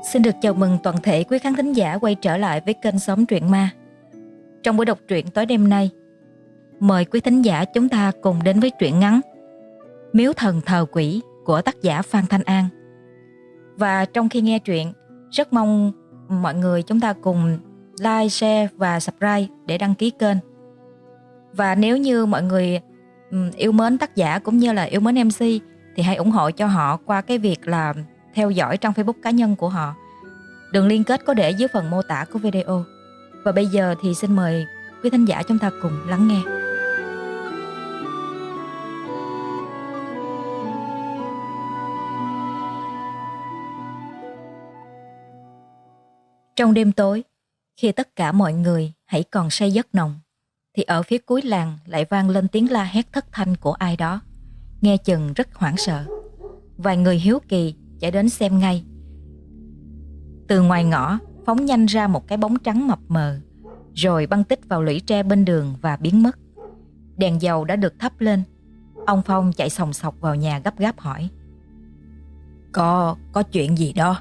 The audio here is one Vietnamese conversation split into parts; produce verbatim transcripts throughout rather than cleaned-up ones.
Xin được chào mừng toàn thể quý khán thính giả quay trở lại với kênh Xóm Truyện Ma. Trong buổi đọc truyện tối đêm nay, mời quý thính giả chúng ta cùng đến với truyện ngắn Miếu Thần Thờ Quỷ của tác giả Phan Thanh An. Và trong khi nghe truyện, rất mong mọi người chúng ta cùng like, share và subscribe để đăng ký kênh. Và nếu như mọi người yêu mến tác giả cũng như là yêu mến em xê thì hãy ủng hộ cho họ qua cái việc là theo dõi trong Facebook cá nhân của họ. Đường liên kết có để dưới phần mô tả của video. Và bây giờ thì xin mời quý thính giả chúng ta cùng lắng nghe. Trong đêm tối, khi tất cả mọi người hãy còn say giấc nồng, thì ở phía cuối làng lại vang lên tiếng la hét thất thanh của ai đó, nghe chừng rất hoảng sợ. Vài người hiếu kỳ chạy đến xem ngay. Từ ngoài ngõ phóng nhanh ra một cái bóng trắng mập mờ, rồi băng tích vào lũy tre bên đường và biến mất. Đèn dầu đã được thắp lên. Ông Phong chạy sòng sọc vào nhà gấp gáp hỏi: Có, có chuyện gì đó?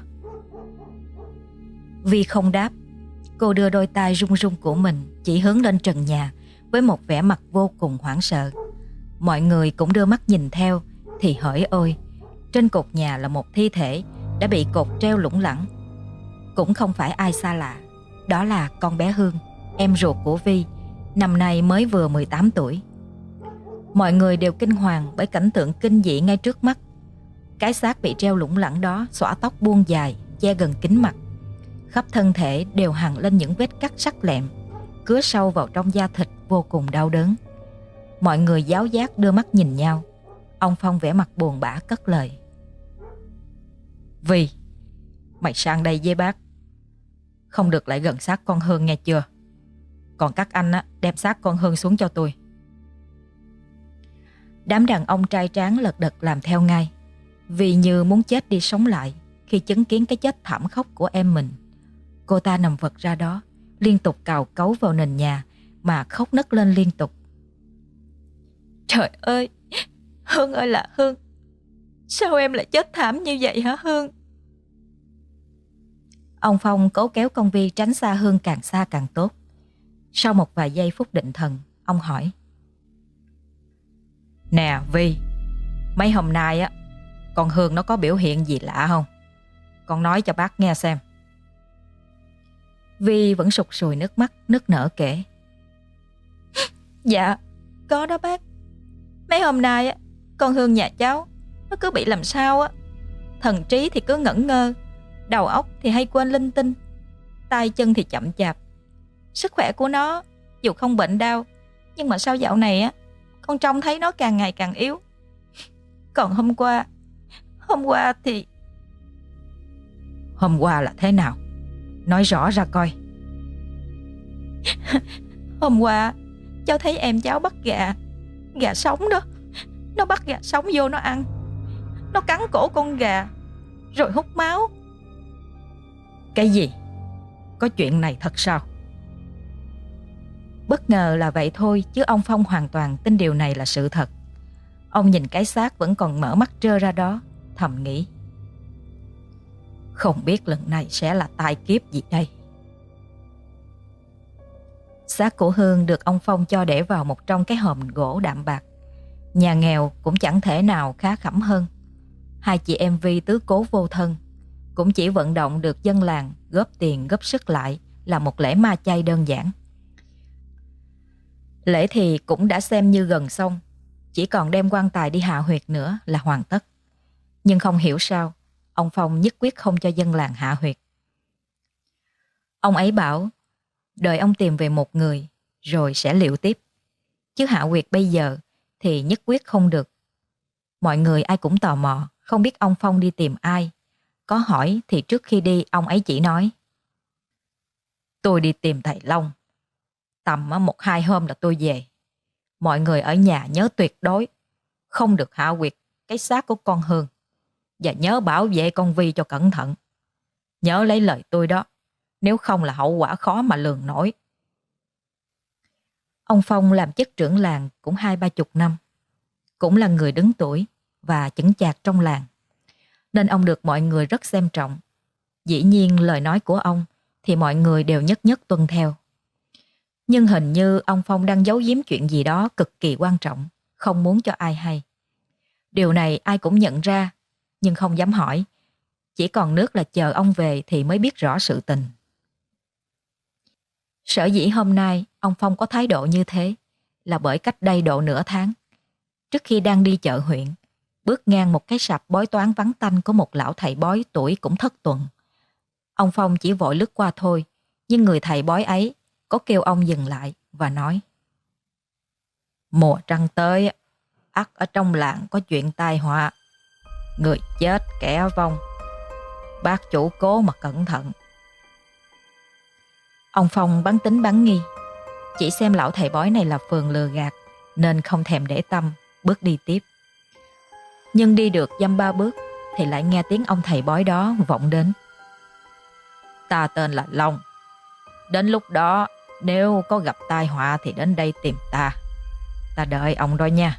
Vi không đáp. Cô đưa đôi tay run run của mình chỉ hướng lên trần nhà với một vẻ mặt vô cùng hoảng sợ. Mọi người cũng đưa mắt nhìn theo thì hỡi ôi, trên cột nhà là một thi thể đã bị cột treo lủng lẳng. Cũng không phải ai xa lạ, đó là con bé Hương, em ruột của Vi, năm nay mới vừa mười tám tuổi. Mọi người đều kinh hoàng bởi cảnh tượng kinh dị ngay trước mắt. Cái xác bị treo lủng lẳng đó xõa tóc buông dài, che gần kín mặt. Khắp thân thể đều hằn lên những vết cắt sắc lẹm, cứa sâu vào trong da thịt vô cùng đau đớn. Mọi người giáo giác đưa mắt nhìn nhau. Ông Phong vẻ mặt buồn bã cất lời: Vi, mày sang đây với bác, không được lại gần xác con Hương nghe chưa? Còn các anh á, đem xác con Hương xuống cho tôi. Đám đàn ông trai tráng lật đật làm theo ngay, vì như muốn chết đi sống lại khi chứng kiến cái chết thảm khốc của em mình. Cô ta nằm vật ra đó, liên tục cào cấu vào nền nhà mà khóc nấc lên liên tục. Trời ơi, Hương ơi là Hương, sao em lại chết thảm như vậy hả Hương? Ông Phong cố kéo con Vi tránh xa Hương càng xa càng tốt. Sau một vài giây phút định thần, ông hỏi: Nè Vi, mấy hôm nay á, con Hương nó có biểu hiện gì lạ không? Con nói cho bác nghe xem. Vi vẫn sụt sùi nước mắt, nức nở kể: Dạ, có đó bác. Mấy hôm nay á, con Hương nhà cháu nó cứ bị làm sao á. Thần trí thì cứ ngẩn ngơ, đầu óc thì hay quên linh tinh, tay chân thì chậm chạp. Sức khỏe của nó dù không bệnh đau, nhưng mà sao dạo này á, con trông thấy nó càng ngày càng yếu. Còn hôm qua Hôm qua thì... Hôm qua là thế nào? Nói rõ ra coi. Hôm qua cháu thấy em cháu bắt gà, gà sống đó. Nó bắt gà sống vô nó ăn. Nó cắn cổ con gà rồi hút máu. Cái gì? Có chuyện này thật sao? Bất ngờ là vậy thôi, chứ ông Phong hoàn toàn tin điều này là sự thật. Ông nhìn cái xác vẫn còn mở mắt trơ ra đó, thầm nghĩ: Không biết lần này sẽ là tai kiếp gì đây. Xác của Hương được ông Phong cho để vào một trong cái hòm gỗ đạm bạc. Nhà nghèo cũng chẳng thể nào khá khẩm hơn. Hai chị em Vi tứ cố vô thân, cũng chỉ vận động được dân làng góp tiền góp sức lại là một lễ ma chay đơn giản. Lễ thì cũng đã xem như gần xong, chỉ còn đem quan tài đi hạ huyệt nữa là hoàn tất. Nhưng không hiểu sao ông Phong nhất quyết không cho dân làng hạ huyệt. Ông ấy bảo đợi ông tìm về một người rồi sẽ liệu tiếp, chứ hạ huyệt bây giờ thì nhất quyết không được. Mọi người ai cũng tò mò, không biết ông Phong đi tìm ai. Có hỏi thì trước khi đi ông ấy chỉ nói: Tôi đi tìm thầy Long, tầm một hai hôm là tôi về. Mọi người ở nhà nhớ tuyệt đối không được hạ huyệt cái xác của con Hương, và nhớ bảo vệ con Vi cho cẩn thận. Nhớ lấy lời tôi đó, nếu không là hậu quả khó mà lường nổi. Ông Phong làm chức trưởng làng cũng hai ba chục năm, cũng là người đứng tuổi và chững chạc trong làng, nên ông được mọi người rất xem trọng. Dĩ nhiên lời nói của ông thì mọi người đều nhất nhất tuân theo. Nhưng hình như ông Phong đang giấu giếm chuyện gì đó cực kỳ quan trọng, không muốn cho ai hay. Điều này ai cũng nhận ra, nhưng không dám hỏi. Chỉ còn nước là chờ ông về thì mới biết rõ sự tình. Sở dĩ hôm nay ông Phong có thái độ như thế là bởi cách đây độ nửa tháng, trước khi đang đi chợ huyện, bước ngang một cái sạp bói toán vắng tanh của một lão thầy bói tuổi cũng thất tuần. Ông Phong chỉ vội lướt qua thôi, nhưng người thầy bói ấy có kêu ông dừng lại và nói: Mùa trăng tới, ắt ở trong làng có chuyện tai họa. Người chết kẻ vong. Bác chủ cố mà cẩn thận. Ông Phong bán tính bán nghi, chỉ xem lão thầy bói này là phường lừa gạt, nên không thèm để tâm, bước đi tiếp. Nhưng đi được dăm ba bước thì lại nghe tiếng ông thầy bói đó vọng đến: Ta tên là Long. Đến lúc đó nếu có gặp tai họa thì đến đây tìm ta. Ta đợi ông đó nha.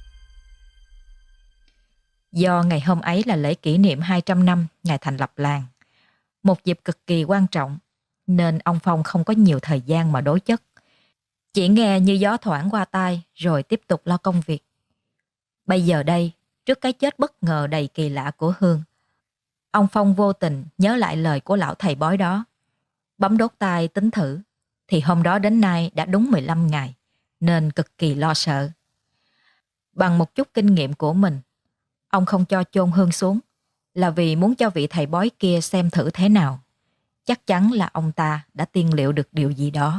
Do ngày hôm ấy là lễ kỷ niệm hai trăm năm ngày thành lập làng, một dịp cực kỳ quan trọng, nên ông Phong không có nhiều thời gian mà đối chất. Chỉ nghe như gió thoảng qua tai rồi tiếp tục lo công việc. Bây giờ đây, trước cái chết bất ngờ đầy kỳ lạ của Hương, ông Phong vô tình nhớ lại lời của lão thầy bói đó. Bấm đốt tai tính thử, thì hôm đó đến nay đã đúng mười lăm ngày, nên cực kỳ lo sợ. Bằng một chút kinh nghiệm của mình, ông không cho chôn Hương xuống, là vì muốn cho vị thầy bói kia xem thử thế nào. Chắc chắn là ông ta đã tiên liệu được điều gì đó.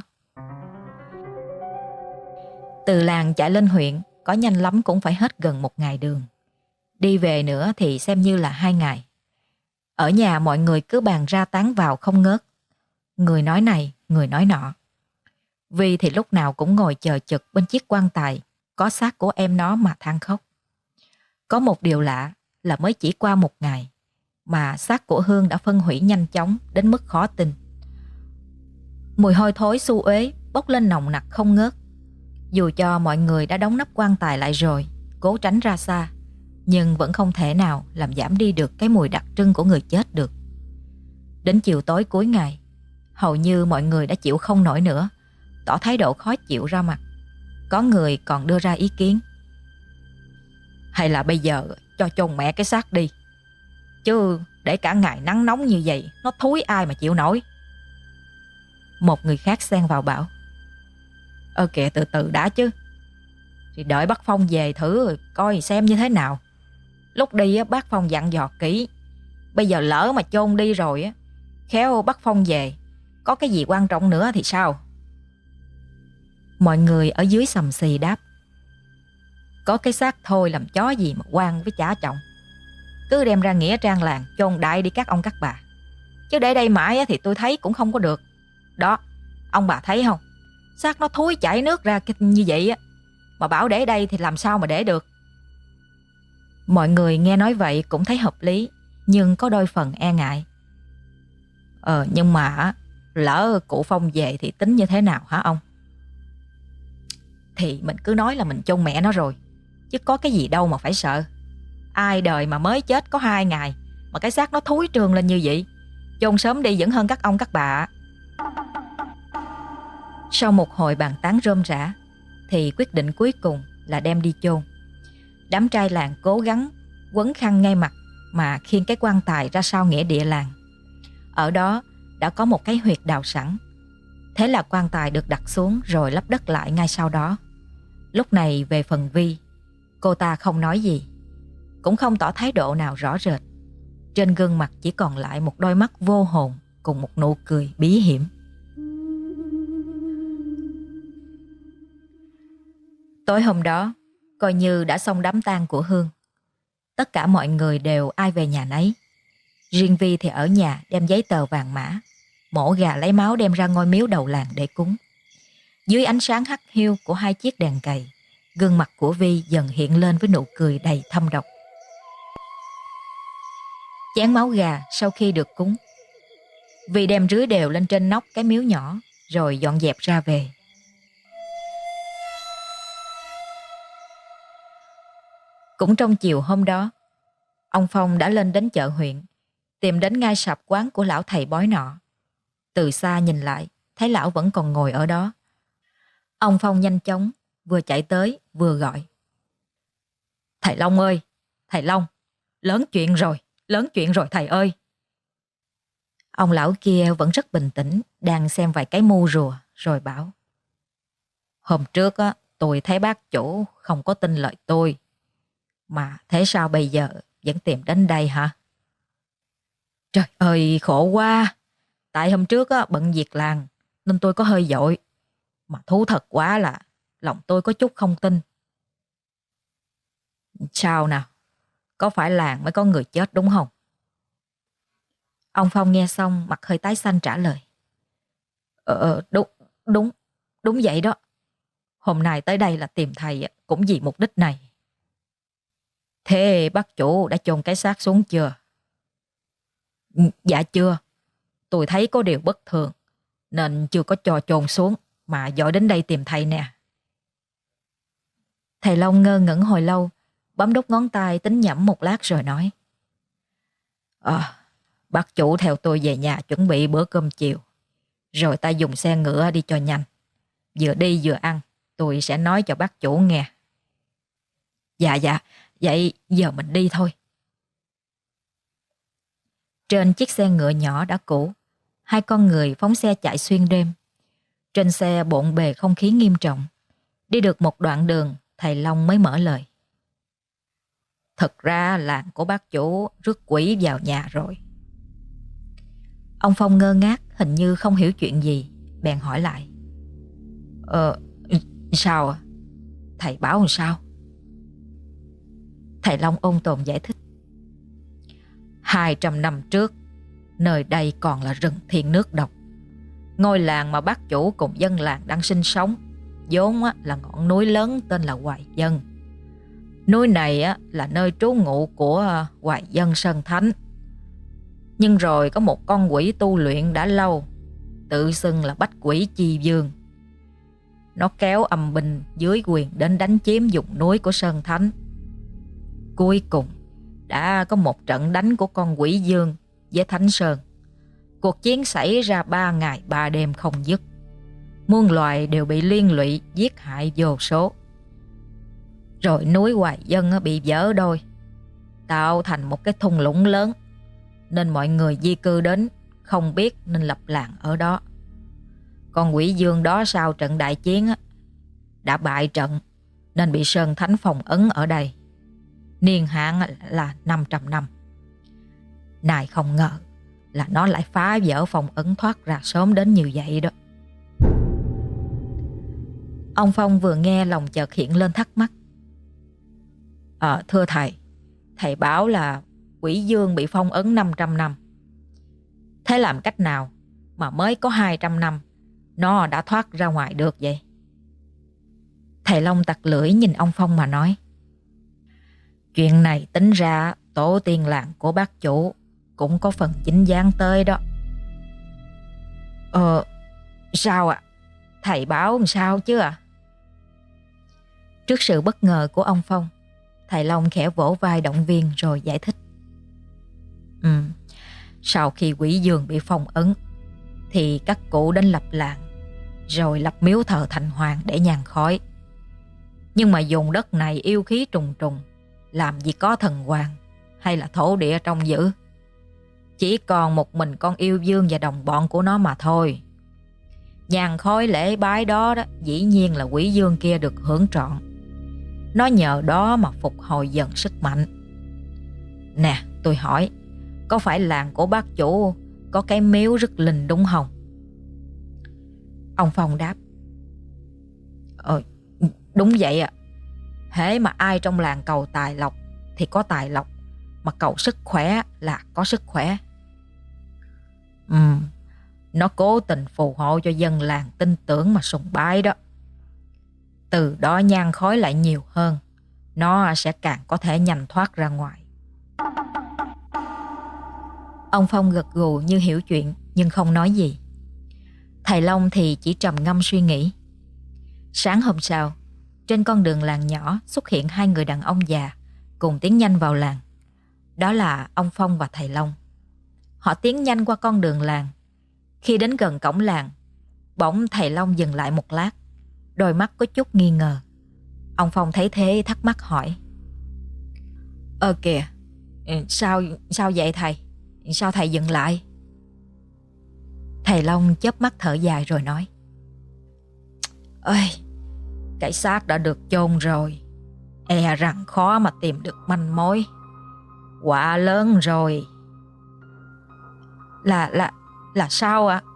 Từ làng chạy lên huyện có nhanh lắm cũng phải hết gần một ngày đường. Đi về nữa thì xem như là hai ngày. Ở nhà mọi người cứ bàn ra tán vào không ngớt. Người nói này, người nói nọ. Vi thì lúc nào cũng ngồi chờ chực bên chiếc quan tài có xác của em nó mà than khóc. Có một điều lạ là mới chỉ qua một ngày mà xác của Hương đã phân hủy nhanh chóng đến mức khó tin. Mùi hôi thối xu uế bốc lên nồng nặc không ngớt. Dù cho mọi người đã đóng nắp quan tài lại rồi, cố tránh ra xa, nhưng vẫn không thể nào làm giảm đi được cái mùi đặc trưng của người chết được. Đến chiều tối cuối ngày, hầu như mọi người đã chịu không nổi nữa, tỏ thái độ khó chịu ra mặt. Có người còn đưa ra ý kiến: Hay là bây giờ cho chôn mẹ cái xác đi, chứ để cả ngày nắng nóng như vậy nó thúi ai mà chịu nổi. Một người khác xen vào bảo: Ơ kìa, từ từ đã chứ, thì đợi bác Phong về thử coi xem như thế nào. Lúc đi á, bác Phong dặn dò kỹ, bây giờ lỡ mà chôn đi rồi á, khéo bác Phong về có cái gì quan trọng nữa thì sao? Mọi người ở dưới xầm xì đáp: Có cái xác thôi làm chó gì mà quan với chả trọng. Cứ đem ra nghĩa trang làng chôn đại đi các ông các bà, chứ để đây mãi á, thì tôi thấy cũng không có được. Đó, ông bà thấy không, xác nó thúi chảy nước ra như vậy á, mà bảo để đây thì làm sao mà để được. Mọi người nghe nói vậy cũng thấy hợp lý, nhưng có đôi phần e ngại. Ờ nhưng mà lỡ cụ Phong về thì tính như thế nào hả ông? Thì mình cứ nói là mình chôn mẹ nó rồi, chứ có cái gì đâu mà phải sợ. Ai đời mà mới chết có hai ngày mà cái xác nó thúi trương lên như vậy. Chôn sớm đi vẫn hơn các ông các bà. Sau một hồi bàn tán rôm rả thì quyết định cuối cùng là đem đi chôn. Đám trai làng cố gắng quấn khăn ngay mặt mà khiêng cái quan tài ra sau nghĩa địa làng. Ở đó đã có một cái huyệt đào sẵn. Thế là quan tài được đặt xuống rồi lấp đất lại ngay sau đó. Lúc này về phần Vi, cô ta không nói gì, cũng không tỏ thái độ nào rõ rệt. Trên gương mặt chỉ còn lại một đôi mắt vô hồn cùng một nụ cười bí hiểm. Tối hôm đó, coi như đã xong đám tang của Hương. Tất cả mọi người đều ai về nhà nấy. Riêng Vi thì ở nhà đem giấy tờ vàng mã, mổ gà lấy máu đem ra ngôi miếu đầu làng để cúng. Dưới ánh sáng hắt hiu của hai chiếc đèn cầy, gương mặt của Vi dần hiện lên với nụ cười đầy thâm độc. Chén máu gà sau khi được cúng, Vi đem rưới đều lên trên nóc cái miếu nhỏ rồi dọn dẹp ra về. Cũng trong chiều hôm đó, ông Phong đã lên đến chợ huyện tìm đến ngay sạp quán của lão thầy bói nọ. Từ xa nhìn lại, thấy lão vẫn còn ngồi ở đó. Ông Phong nhanh chóng, vừa chạy tới, vừa gọi. Thầy Long ơi, thầy Long, lớn chuyện rồi, lớn chuyện rồi thầy ơi. Ông lão kia vẫn rất bình tĩnh, đang xem vài cái mu rùa, rồi bảo. Hôm trước á, tôi thấy bác chủ không có tin lời tôi. Mà thế sao bây giờ vẫn tìm đến đây hả? Trời ơi, khổ quá. Tại hôm trước á, bận việc làng, nên tôi có hơi vội. Mà thú thật quá là lòng tôi có chút không tin. Sao nào? Có phải làng mới có người chết đúng không? Ông Phong nghe xong mặt hơi tái xanh trả lời. Ờ, đúng, đúng, đúng vậy đó. Hôm nay tới đây là tìm thầy cũng vì mục đích này. Thế bác chủ đã chôn cái xác xuống chưa? Dạ chưa. Tôi thấy có điều bất thường, nên chưa có cho chôn xuống, mà dội đến đây tìm thầy nè. Thầy Long ngơ ngẩn hồi lâu, bấm đốt ngón tay tính nhẩm một lát rồi nói. Ờ, bác chủ theo tôi về nhà chuẩn bị bữa cơm chiều. Rồi ta dùng xe ngựa đi cho nhanh. Vừa đi vừa ăn, tôi sẽ nói cho bác chủ nghe. Dạ dạ, vậy giờ mình đi thôi. Trên chiếc xe ngựa nhỏ đã cũ, hai con người phóng xe chạy xuyên đêm. Trên xe bộn bề không khí nghiêm trọng. Đi được một đoạn đường, thầy Long mới mở lời. Thật ra làng của bác chủ rước quỷ vào nhà rồi. Ông Phong ngơ ngác, hình như không hiểu chuyện gì, bèn hỏi lại. Ờ, sao à? Thầy báo làm sao? Thầy Long ôn tồn giải thích. Hai trăm năm trước, nơi đây còn là rừng thiên nước độc. Ngôi làng mà bác chủ cùng dân làng đang sinh sống vốn là ngọn núi lớn tên là Hoài Dân. Núi này là nơi trú ngụ của Hoài Dân Sơn Thánh. Nhưng rồi có một con quỷ tu luyện đã lâu, tự xưng là Bách Quỷ Chi Vương. Nó kéo âm binh dưới quyền đến đánh chiếm vùng núi của Sơn Thánh. Cuối cùng đã có một trận đánh của con quỷ dương với Thánh Sơn. Cuộc chiến xảy ra ba ngày ba đêm không dứt. Muôn loài đều bị liên lụy, giết hại vô số. Rồi núi Hoài Dân bị vỡ đôi, tạo thành một cái thung lũng lớn, nên mọi người di cư đến, không biết nên lập làng ở đó. Con quỷ dương đó sau trận đại chiến đã bại trận, nên bị Sơn Thánh phong ấn ở đây. Niên hạn là năm trăm năm. Này không ngờ là nó lại phá vỡ phong ấn thoát ra sớm đến như vậy đó. Ông Phong vừa nghe lòng chợt hiện lên thắc mắc. Ờ, thưa thầy, thầy báo là quỷ dương bị phong ấn năm trăm năm. Thế làm cách nào mà mới có hai trăm năm nó đã thoát ra ngoài được vậy? Thầy Long tặc lưỡi nhìn ông Phong mà nói. Chuyện này tính ra tổ tiên làng của bác chủ cũng có phần chính gián tới đó. Ờ, sao ạ? À? Thầy báo làm sao chứ ạ? À? Trước sự bất ngờ của ông Phong, thầy Long khẽ vỗ vai động viên rồi giải thích. Ừ, sau khi quỷ dương bị phong ấn thì các cụ đến lập làng, rồi lập miếu thờ thành hoàng để nhàn khói. Nhưng mà vùng đất này yêu khí trùng trùng, làm gì có thần hoàng hay là thổ địa trông giữ. Chỉ còn một mình con yêu dương và đồng bọn của nó mà thôi. Nhàn khói lễ bái đó, đó dĩ nhiên là quỷ dương kia được hưởng trọn. Nó nhờ đó mà phục hồi dần sức mạnh. Nè, tôi hỏi, có phải làng của bác chủ có cái miếu rước linh đúng không? Ông Phong đáp. Ờ, đúng vậy ạ. À. Hễ mà ai trong làng cầu tài lộc thì có tài lộc, mà cầu sức khỏe là có sức khỏe. Ừ, nó cố tình phù hộ cho dân làng tin tưởng mà sùng bái đó. Từ đó nhang khói lại nhiều hơn, nó sẽ càng có thể nhanh thoát ra ngoài. Ông Phong gật gù như hiểu chuyện nhưng không nói gì. Thầy Long thì chỉ trầm ngâm suy nghĩ. Sáng hôm sau, trên con đường làng nhỏ xuất hiện hai người đàn ông già cùng tiến nhanh vào làng. Đó là ông Phong và thầy Long. Họ tiến nhanh qua con đường làng. Khi đến gần cổng làng, bỗng thầy Long dừng lại một lát, đôi mắt có chút nghi ngờ. Ông Phong thấy thế thắc mắc hỏi: Ơ kìa, sao, sao vậy thầy? Sao thầy dừng lại? Thầy Long chớp mắt thở dài rồi nói: Ơi, cái xác đã được chôn rồi, e rằng khó mà tìm được manh mối. Quả lớn rồi. Là, là, là sao ạ?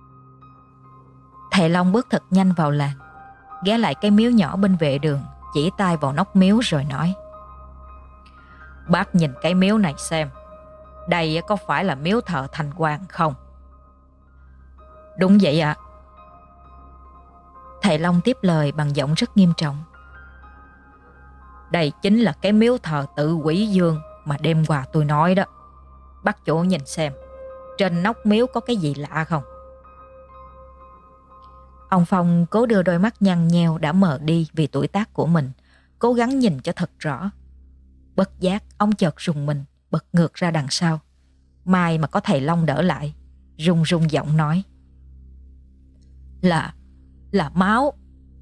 Thầy Long bước thật nhanh vào làng, ghé lại cái miếu nhỏ bên vệ đường, chỉ tay vào nóc miếu rồi nói: Bác nhìn cái miếu này xem, đây có phải là miếu thờ Thành Hoàng không? Đúng vậy ạ. Thầy Long tiếp lời bằng giọng rất nghiêm trọng: Đây chính là cái miếu thờ Tự Quỷ Dương mà đêm qua tôi nói đó. Bác chủ nhìn xem, trên nóc miếu có cái gì lạ không? Ông Phong cố đưa đôi mắt nhăn nheo đã mờ đi vì tuổi tác của mình, cố gắng nhìn cho thật rõ. Bất giác ông chợt rùng mình, bật ngược ra đằng sau. May mà có thầy Long đỡ lại, run run giọng nói: Là, là máu.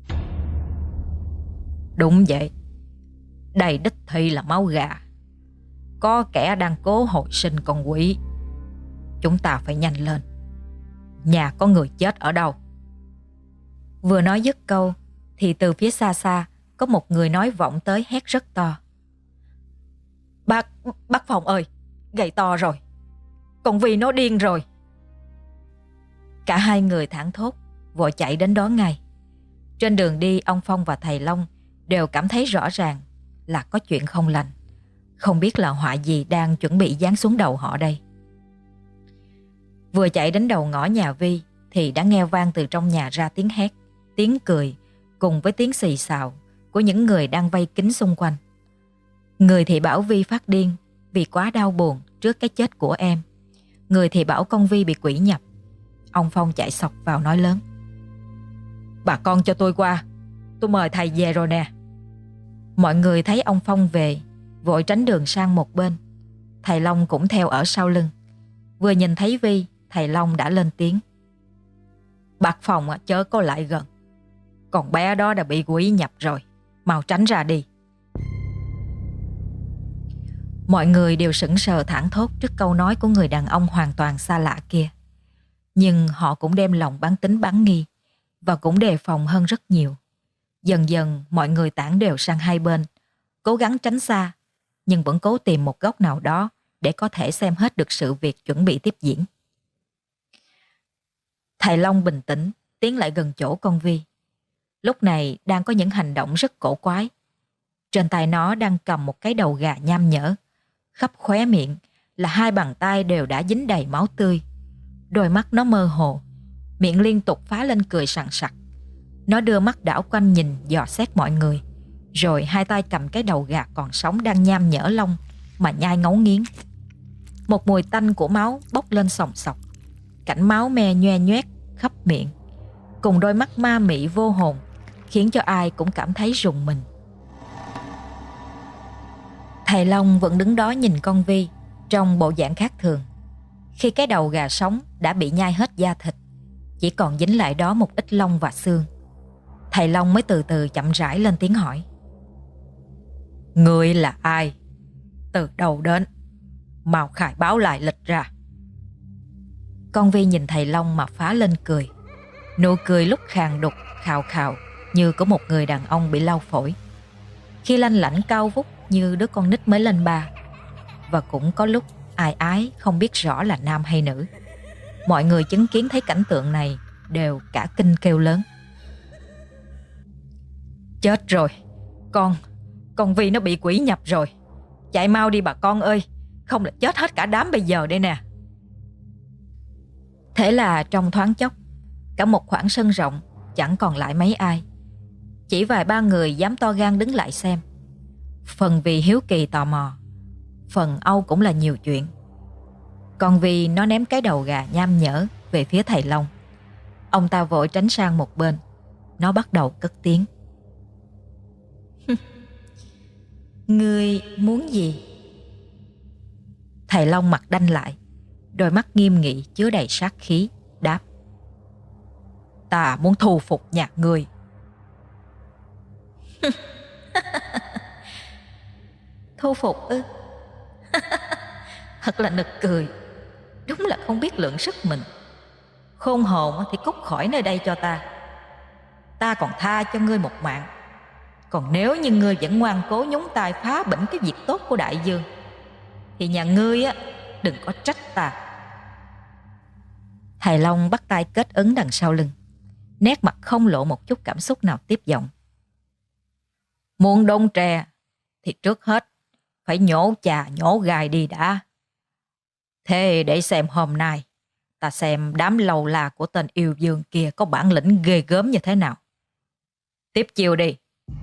Đúng vậy, đây đích thị là máu gà. Có kẻ đang cố hồi sinh con quỷ. Chúng ta phải nhanh lên. Nhà có người chết ở đâu? Vừa nói dứt câu thì từ phía xa xa có một người nói vọng tới hét rất to: Bác, bác Phong ơi, gầy to rồi. Con Vi nó điên rồi. Cả hai người thảng thốt vội chạy đến đó ngay. Trên đường đi, ông Phong và thầy Long đều cảm thấy rõ ràng là có chuyện không lành. Không biết là họa gì đang chuẩn bị giáng xuống đầu họ đây. Vừa chạy đến đầu ngõ nhà Vi thì đã nghe vang từ trong nhà ra tiếng hét, tiếng cười cùng với tiếng xì xào của những người đang vây kín xung quanh. Người thì bảo Vi phát điên vì quá đau buồn trước cái chết của em. Người thì bảo con Vi bị quỷ nhập. Ông Phong chạy xộc vào nói lớn: Bà con cho tôi qua, tôi mời thầy về rồi nè. Mọi người thấy ông Phong về vội tránh đường sang một bên. Thầy Long cũng theo ở sau lưng. Vừa nhìn thấy Vi, thầy Long đã lên tiếng: Bác Phong chớ có lại gần. Con bé đó đã bị quỷ nhập rồi, mau tránh ra đi. Mọi người đều sững sờ thảng thốt trước câu nói của người đàn ông hoàn toàn xa lạ kia. Nhưng họ cũng đem lòng bán tín bán nghi và cũng đề phòng hơn rất nhiều. Dần dần mọi người tản đều sang hai bên, cố gắng tránh xa, nhưng vẫn cố tìm một góc nào đó để có thể xem hết được sự việc chuẩn bị tiếp diễn. Thầy Long bình tĩnh tiến lại gần chỗ con Vi. Lúc này đang có những hành động rất cổ quái. Trên tay nó đang cầm một cái đầu gà nham nhở. Khắp khóe miệng là hai bàn tay đều đã dính đầy máu tươi. Đôi mắt nó mơ hồ, miệng liên tục phá lên cười sằng sặc. Nó đưa mắt đảo quanh nhìn dò xét mọi người, rồi hai tay cầm cái đầu gà còn sống đang nham nhở lông mà nhai ngấu nghiến. Một mùi tanh của máu bốc lên sòng sọc. Cảnh máu me nhoe nhoét khắp miệng cùng đôi mắt ma mị vô hồn khiến cho ai cũng cảm thấy rùng mình. Thầy Long vẫn đứng đó nhìn con Vi trong bộ dạng khác thường. Khi cái đầu gà sống đã bị nhai hết da thịt, chỉ còn dính lại đó một ít lông và xương, thầy Long mới từ từ chậm rãi lên tiếng hỏi: Ngươi là ai? Từ đâu đến? Mau khai báo lại lịch ra. Con Vi nhìn thầy Long mà phá lên cười. Nụ cười lúc khàn đục, khào khào như của một người đàn ông bị lau phổi. Khi lanh lảnh cao vút như đứa con nít mới lên ba. Và cũng có lúc ai ái không biết rõ là nam hay nữ. Mọi người chứng kiến thấy cảnh tượng này đều cả kinh kêu lớn: Chết rồi, con, con Vi nó bị quỷ nhập rồi. Chạy mau đi bà con ơi, không là chết hết cả đám bây giờ đây nè. Thế là trong thoáng chốc, cả một khoảng sân rộng chẳng còn lại mấy ai. Chỉ vài ba người dám to gan đứng lại xem. Phần vì hiếu kỳ tò mò, phần âu cũng là nhiều chuyện. Còn vì nó ném cái đầu gà nham nhở về phía thầy Long. Ông ta vội tránh sang một bên. Nó bắt đầu cất tiếng: Ngươi muốn gì? Thầy Long mặt đanh lại. Đôi mắt nghiêm nghị chứa đầy sát khí, đáp: Ta muốn thu phục nhà ngươi. Thu phục ư? Thật là nực cười. Đúng là không biết lượng sức mình. Khôn hồn thì cút khỏi nơi đây cho ta. Ta còn tha cho ngươi một mạng. Còn nếu như ngươi vẫn ngoan cố nhúng tay phá bỉnh cái việc tốt của đại dương, thì nhà ngươi á, đừng có trách ta. Thầy Long bắt tay kết ấn đằng sau lưng, nét mặt không lộ một chút cảm xúc nào, tiếp giọng: Muốn đốn tre thì trước hết phải nhổ chà nhổ gai đi đã. Thế để xem hôm nay ta xem đám lầu là của tên yêu dương kia có bản lĩnh ghê gớm như thế nào. Tiếp chiêu đi.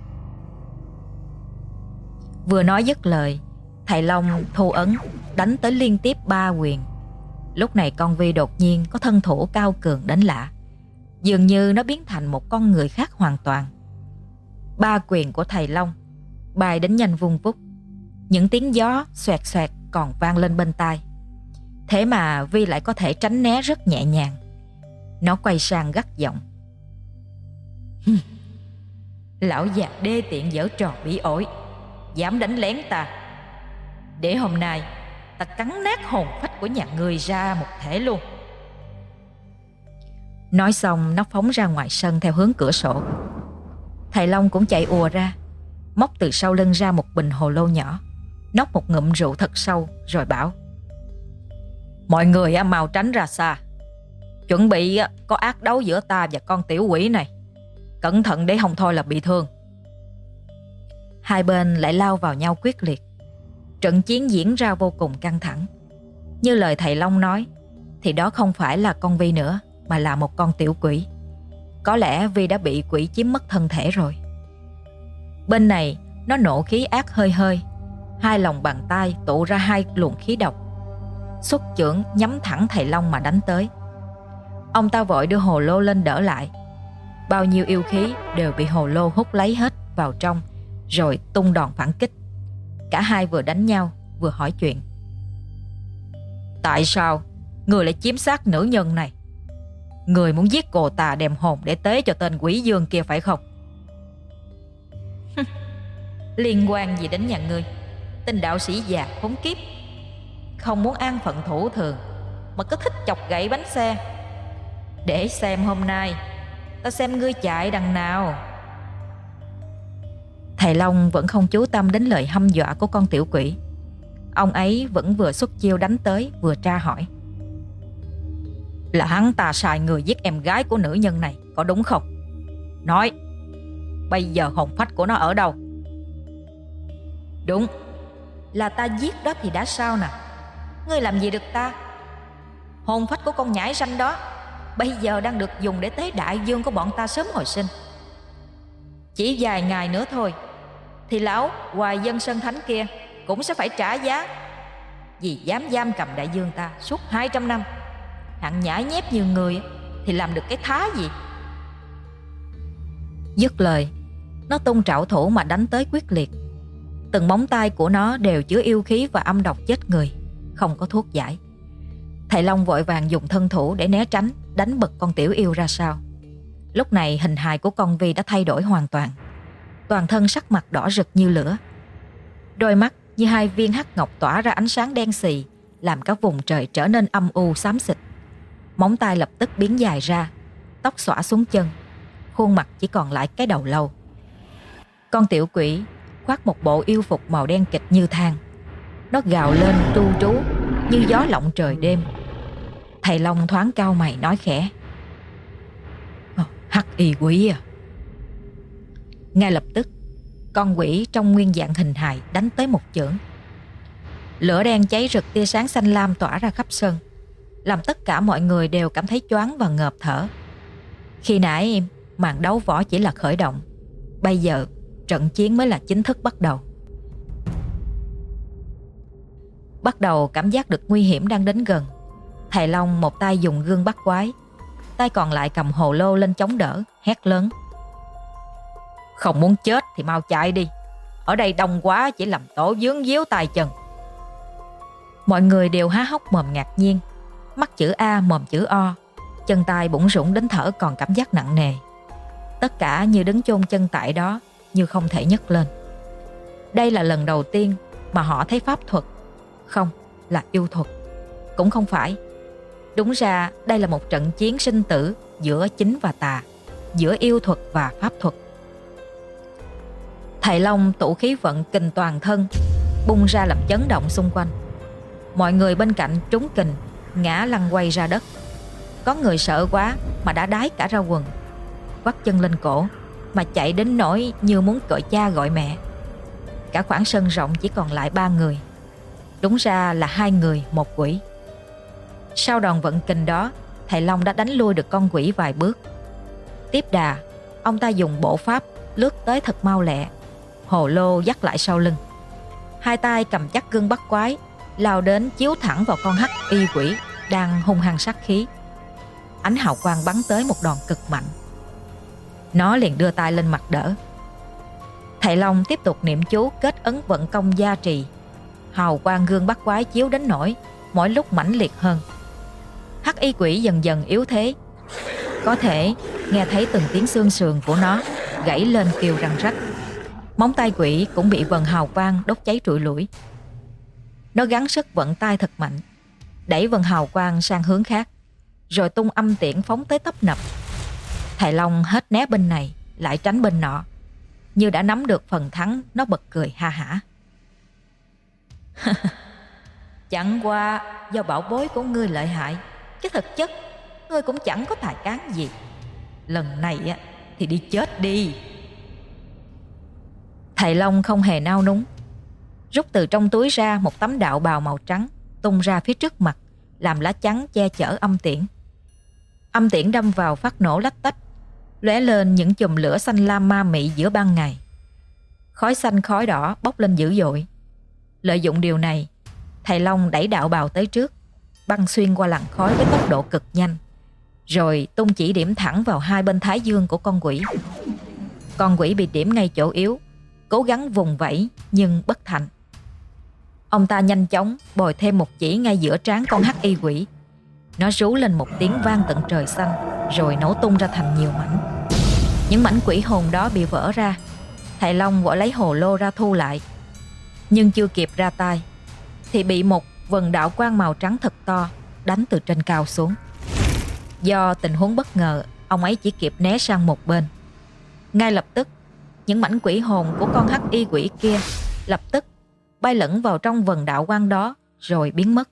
Vừa nói dứt lời, thầy Long thu ấn đánh tới liên tiếp ba quyền. Lúc này con Vi đột nhiên có thân thủ cao cường đến lạ, dường như nó biến thành một con người khác hoàn toàn. Ba quyền của thầy Long bay đến nhanh vung vút, những tiếng gió xoẹt xoẹt còn vang lên bên tai. Thế mà Vi lại có thể tránh né rất nhẹ nhàng. Nó quay sang gắt giọng: Lão già đê tiện giở trò bị ổi, dám đánh lén ta. Để hôm nay ta cắn nát hồn phách của nhà ngươi ra một thể luôn. Nói xong nó phóng ra ngoài sân theo hướng cửa sổ. Thầy Long cũng chạy ùa ra, móc từ sau lưng ra một bình hồ lô nhỏ, nốc một ngụm rượu thật sâu rồi bảo: Mọi người mau tránh ra xa. Chuẩn bị có ác đấu giữa ta và con tiểu quỷ này. Cẩn thận để không thôi là bị thương. Hai bên lại lao vào nhau quyết liệt. Trận chiến diễn ra vô cùng căng thẳng. Như lời thầy Long nói, thì đó không phải là con Vi nữa, mà là một con tiểu quỷ. Có lẽ Vi đã bị quỷ chiếm mất thân thể rồi. Bên này nó nộ khí ác hơi hơi, hai lòng bàn tay tụ ra hai luồng khí độc, xuất chưởng nhắm thẳng thầy Long mà đánh tới. Ông ta vội đưa hồ lô lên đỡ lại. Bao nhiêu yêu khí đều bị hồ lô hút lấy hết vào trong, rồi tung đòn phản kích. Cả hai vừa đánh nhau vừa hỏi chuyện: Tại sao người lại chiếm xác nữ nhân này? Người muốn giết cô ta đem hồn để tế cho tên quỷ dương kia phải không? Liên quan gì đến nhà ngươi, tên đạo sĩ già khốn kiếp. Không muốn an phận thủ thường mà cứ thích chọc gãy bánh xe. Để xem hôm nay ta xem ngươi chạy đằng nào. Thầy Long vẫn không chú tâm đến lời hăm dọa của con tiểu quỷ. Ông ấy vẫn vừa xuất chiêu đánh tới, vừa tra hỏi: Là hắn ta sai người giết em gái của nữ nhân này, có đúng không? Nói, bây giờ hồn phách của nó ở đâu? Đúng, là ta giết đó thì đã sao nè. Ngươi làm gì được ta? Hồn phách của con nhãi ranh đó bây giờ đang được dùng để tế đại dương của bọn ta sớm hồi sinh. Chỉ vài ngày nữa thôi thì lão Hoài Dân Sơn Thánh kia cũng sẽ phải trả giá, vì dám giam cầm đại dương ta suốt hai trăm năm. Hạng nhãi nhép như người thì làm được cái thá gì? Dứt lời, nó tung trảo thủ mà đánh tới quyết liệt. Từng móng tay của nó đều chứa yêu khí và âm độc chết người, không có thuốc giải. Thầy Long vội vàng dùng thân thủ để né tránh, đánh bật con tiểu yêu ra sau. Lúc này hình hài của con Vi đã thay đổi hoàn toàn. Toàn thân sắc mặt đỏ rực như lửa, đôi mắt như hai viên hắc ngọc tỏa ra ánh sáng đen xì, làm cả vùng trời trở nên âm u xám xịt. Móng tay lập tức biến dài ra, tóc xõa xuống chân, khuôn mặt chỉ còn lại cái đầu lâu. Con tiểu quỷ khoác một bộ yêu phục màu đen kịch như than. Nó gào lên tru trú như gió lộng trời đêm. Thầy Long thoáng cau mày nói khẽ: Hắc y quỷ à. Ngay lập tức, con quỷ trong nguyên dạng hình hài đánh tới một chưởng. Lửa đen cháy rực, tia sáng xanh lam tỏa ra khắp sân, làm tất cả mọi người đều cảm thấy choáng và ngợp thở. Khi nãy màn đấu võ chỉ là khởi động, bây giờ trận chiến mới là chính thức bắt đầu. Bắt đầu cảm giác được nguy hiểm đang đến gần. Thầy Long một tay dùng gương bắt quái, tay còn lại cầm hồ lô lên chống đỡ, hét lớn: Không muốn chết thì mau chạy đi, ở đây đông quá chỉ làm tổ vướng víu tay chân. Mọi người đều há hốc mồm ngạc nhiên, mắt chữ A mồm chữ O, chân tay bủn rủn đến thở còn cảm giác nặng nề. Tất cả như đứng chôn chân tại đó, như không thể nhấc lên. Đây là lần đầu tiên mà họ thấy pháp thuật, không là yêu thuật. Cũng không phải. Đúng ra đây là một trận chiến sinh tử giữa chính và tà, giữa yêu thuật và pháp thuật. Thầy Long tụ khí vận kình toàn thân, bung ra làm chấn động xung quanh. Mọi người bên cạnh trúng kình, ngã lăn quay ra đất. Có người sợ quá mà đã đái cả ra quần, vắt chân lên cổ mà chạy đến nỗi như muốn gọi cha gọi mẹ. Cả khoảng sân rộng chỉ còn lại ba người. Đúng ra là hai người một quỷ. Sau đòn vận kình đó, thầy Long đã đánh lui được con quỷ vài bước. Tiếp đà, ông ta dùng bộ pháp lướt tới thật mau lẹ, hồ lô dắt lại sau lưng. Hai tay cầm chắc gương bắt quái, lao đến chiếu thẳng vào con hắc y quỷ đang hung hăng sát khí. Ánh hào quang bắn tới một đòn cực mạnh. Nó liền đưa tay lên mặt đỡ. Thầy Long tiếp tục niệm chú kết ấn vận công gia trì. Hào quang gương bắt quái chiếu đến nỗi mỗi lúc mãnh liệt hơn. Hắc y quỷ dần dần yếu thế. Có thể nghe thấy từng tiếng xương sườn của nó gãy lên kêu răng rắc. Móng tay quỷ cũng bị vần hào quang đốt cháy trụi lủi. Nó gắng sức vận tay thật mạnh, đẩy vần hào quang sang hướng khác, rồi tung âm tiễn phóng tới tấp nập. Thầy Long hết né bên này lại tránh bên nọ. Như đã nắm được phần thắng, nó bật cười ha hả. Chẳng qua do bảo bối của ngươi lợi hại, chứ thực chất ngươi cũng chẳng có tài cán gì. Lần này á thì đi chết đi. Thầy Long không hề nao núng, rút từ trong túi ra một tấm đạo bào màu trắng, tung ra phía trước mặt, làm lá chắn che chở âm tiễn. Âm tiễn đâm vào phát nổ lách tách, lóe lên những chùm lửa xanh lam ma mị giữa ban ngày. Khói xanh khói đỏ bốc lên dữ dội. Lợi dụng điều này, thầy Long đẩy đạo bào tới trước, băng xuyên qua làn khói với tốc độ cực nhanh, rồi tung chỉ điểm thẳng vào hai bên thái dương của con quỷ. Con quỷ bị điểm ngay chỗ yếu, cố gắng vùng vẫy nhưng bất thành. Ông ta nhanh chóng bồi thêm một chỉ ngay giữa trán con hắc y quỷ. Nó rú lên một tiếng vang tận trời xanh, rồi nổ tung ra thành nhiều mảnh. Những mảnh quỷ hồn đó bị vỡ ra. Thầy Long vội lấy hồ lô ra thu lại, nhưng chưa kịp ra tay thì bị một vần đạo quang màu trắng thật to đánh từ trên cao xuống. Do tình huống bất ngờ, ông ấy chỉ kịp né sang một bên. Ngay lập tức, những mảnh quỷ hồn của con hắc y quỷ kia lập tức bay lẫn vào trong vần đạo quang đó rồi biến mất.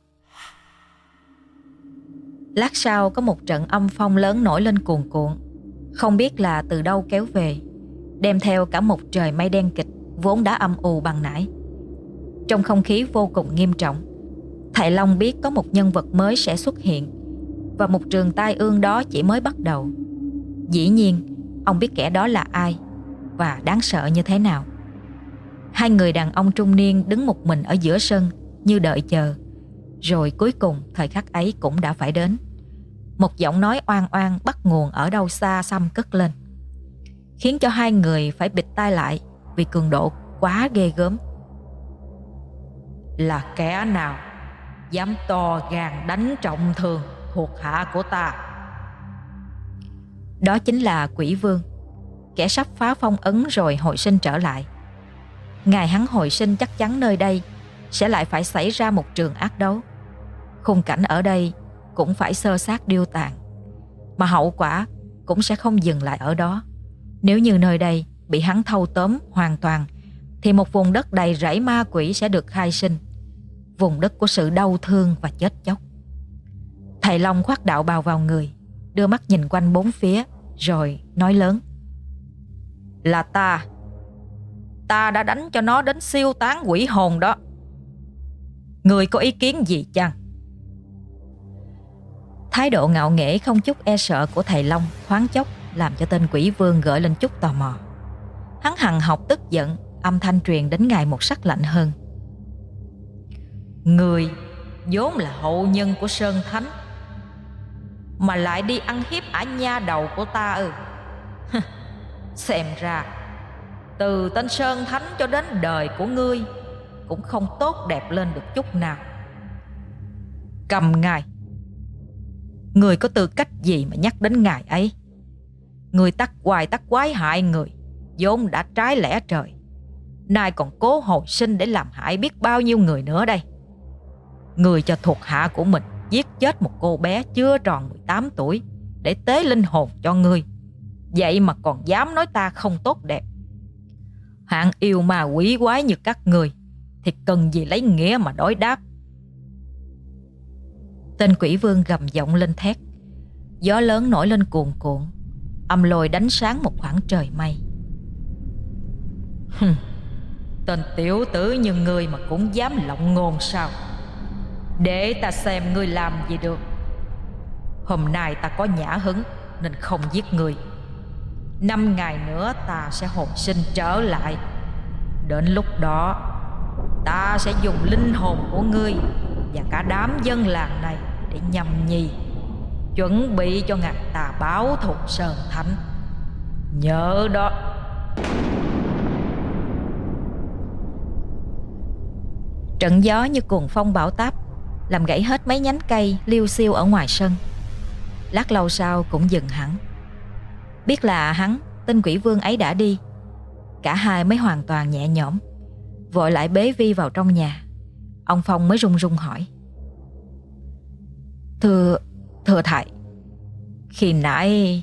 Lát sau có một trận âm phong lớn nổi lên cuồn cuộn, không biết là từ đâu kéo về, đem theo cả một trời mây đen kịch vốn đã âm u bằng nãy. Trong không khí vô cùng nghiêm trọng, thầy Long biết có một nhân vật mới sẽ xuất hiện, và một trường tai ương đó chỉ mới bắt đầu. Dĩ nhiên, ông biết kẻ đó là ai và đáng sợ như thế nào. Hai người đàn ông trung niên đứng một mình ở giữa sân như đợi chờ. Rồi cuối cùng thời khắc ấy cũng đã phải đến. Một giọng nói oan oan bắt nguồn ở đâu xa xăm cất lên, khiến cho hai người phải bịt tai lại vì cường độ quá ghê gớm. Là kẻ nào dám to gan đánh trọng thương thuộc hạ của ta? Đó chính là Quỷ Vương, kẻ sắp phá phong ấn rồi hồi sinh trở lại. Ngày hắn hồi sinh chắc chắn nơi đây sẽ lại phải xảy ra một trường ác đấu. Khung cảnh ở đây cũng phải xơ xác điêu tàn, mà hậu quả cũng sẽ không dừng lại ở đó. Nếu như nơi đây bị hắn thâu tóm hoàn toàn, thì một vùng đất đầy rẫy ma quỷ sẽ được khai sinh, vùng đất của sự đau thương và chết chóc. Thầy Long khoác đạo bào vào người, đưa mắt nhìn quanh bốn phía, rồi nói lớn: Là ta Ta đã đánh cho nó đến siêu tán quỷ hồn đó. Người có ý kiến gì chăng? Thái độ ngạo nghễ không chút e sợ của thầy Long thoáng chốc làm cho tên Quỷ Vương gợi lên chút tò mò. Hắn hằn học tức giận, âm thanh truyền đến ngài một sắc lạnh hơn. Người vốn là hậu nhân của Sơn Thánh, mà lại đi ăn hiếp ả nha đầu của ta ư? Xem ra từ tên Sơn Thánh cho đến đời của ngươi cũng không tốt đẹp lên được chút nào. Cầm ngài, Người có tư cách gì mà nhắc đến ngày ấy? Người tắc hoài tắc quái hại người, vốn đã trái lẽ trời, nay còn cố hồi sinh để làm hại biết bao nhiêu người nữa đây. Người cho thuộc hạ của mình giết chết một cô bé chưa tròn mười tám tuổi để tế linh hồn cho ngươi, vậy mà còn dám nói ta không tốt đẹp. Hạng yêu ma quỷ quái như các ngươi thì cần gì lấy nghĩa mà đối đáp. Tên quỷ vương gầm giọng lên thét. Gió lớn nổi lên cuồn cuộn, âm lôi đánh sáng một khoảng trời mây. Hừm, tên tiểu tử như ngươi mà cũng dám lộng ngôn sao? Để ta xem ngươi làm gì được. Hôm nay ta có nhã hứng nên không giết ngươi. Năm ngày nữa ta sẽ hồi sinh trở lại. Đến lúc đó ta sẽ dùng linh hồn của ngươi và cả đám dân làng này để nhằm nhì, chuẩn bị cho ngài ta báo thù Sơn Thánh. Nhớ đó. Trận gió như cuồng phong bão táp, làm gãy hết mấy nhánh cây liêu xiêu ở ngoài sân. Lát lâu sau cũng dừng hẳn. Biết là hắn, tên quỷ vương ấy đã đi, cả hai mới hoàn toàn nhẹ nhõm, vội lại bế Vi vào trong nhà. Ông Phong mới run run hỏi: Thưa, thưa thầy, khi nãy...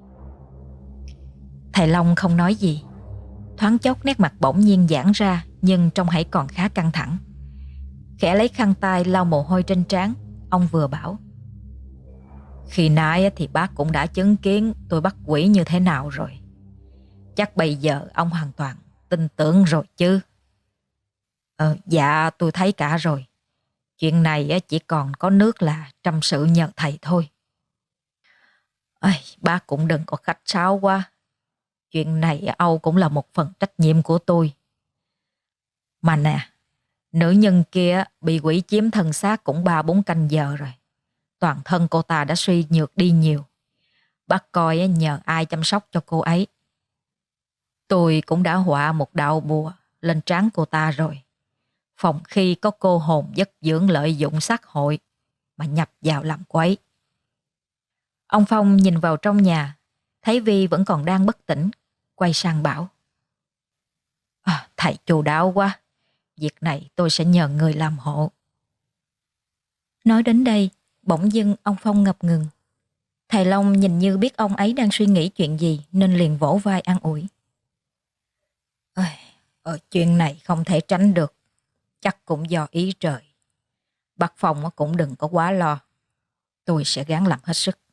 Thầy Long không nói gì. Thoáng chốc nét mặt bỗng nhiên giãn ra, nhưng trông hãy còn khá căng thẳng. Khẽ lấy khăn tay lau mồ hôi trên trán, ông vừa bảo: Khi nãy thì bác cũng đã chứng kiến tôi bắt quỷ như thế nào rồi. Chắc bây giờ ông hoàn toàn tin tưởng rồi chứ? Ờ, dạ tôi thấy cả rồi. Chuyện này chỉ còn có nước là trăm sự nhờ thầy thôi. Ây, bác cũng đừng có khách sáo quá. Chuyện này Âu cũng là một phần trách nhiệm của tôi. Mà nè, nữ nhân kia bị quỷ chiếm thân xác cũng ba bốn canh giờ rồi. Toàn thân cô ta đã suy nhược đi nhiều. Bác coi nhờ ai chăm sóc cho cô ấy. Tôi cũng đã họa một đạo bùa lên trán cô ta rồi, phòng khi có cô hồn giấc dưỡng lợi dụng xã hội mà nhập vào làm quấy. Ông Phong nhìn vào trong nhà, thấy Vi vẫn còn đang bất tỉnh, quay sang bảo: à, Thầy chu đáo quá, việc này tôi sẽ nhờ người làm hộ. Nói đến đây, bỗng dưng ông Phong ngập ngừng. Thầy Long nhìn như biết ông ấy đang suy nghĩ chuyện gì nên liền vỗ vai an ủi: Ờ, chuyện này không thể tránh được, chắc cũng do ý trời. Bác Phong cũng đừng có quá lo, tôi sẽ gắng làm hết sức.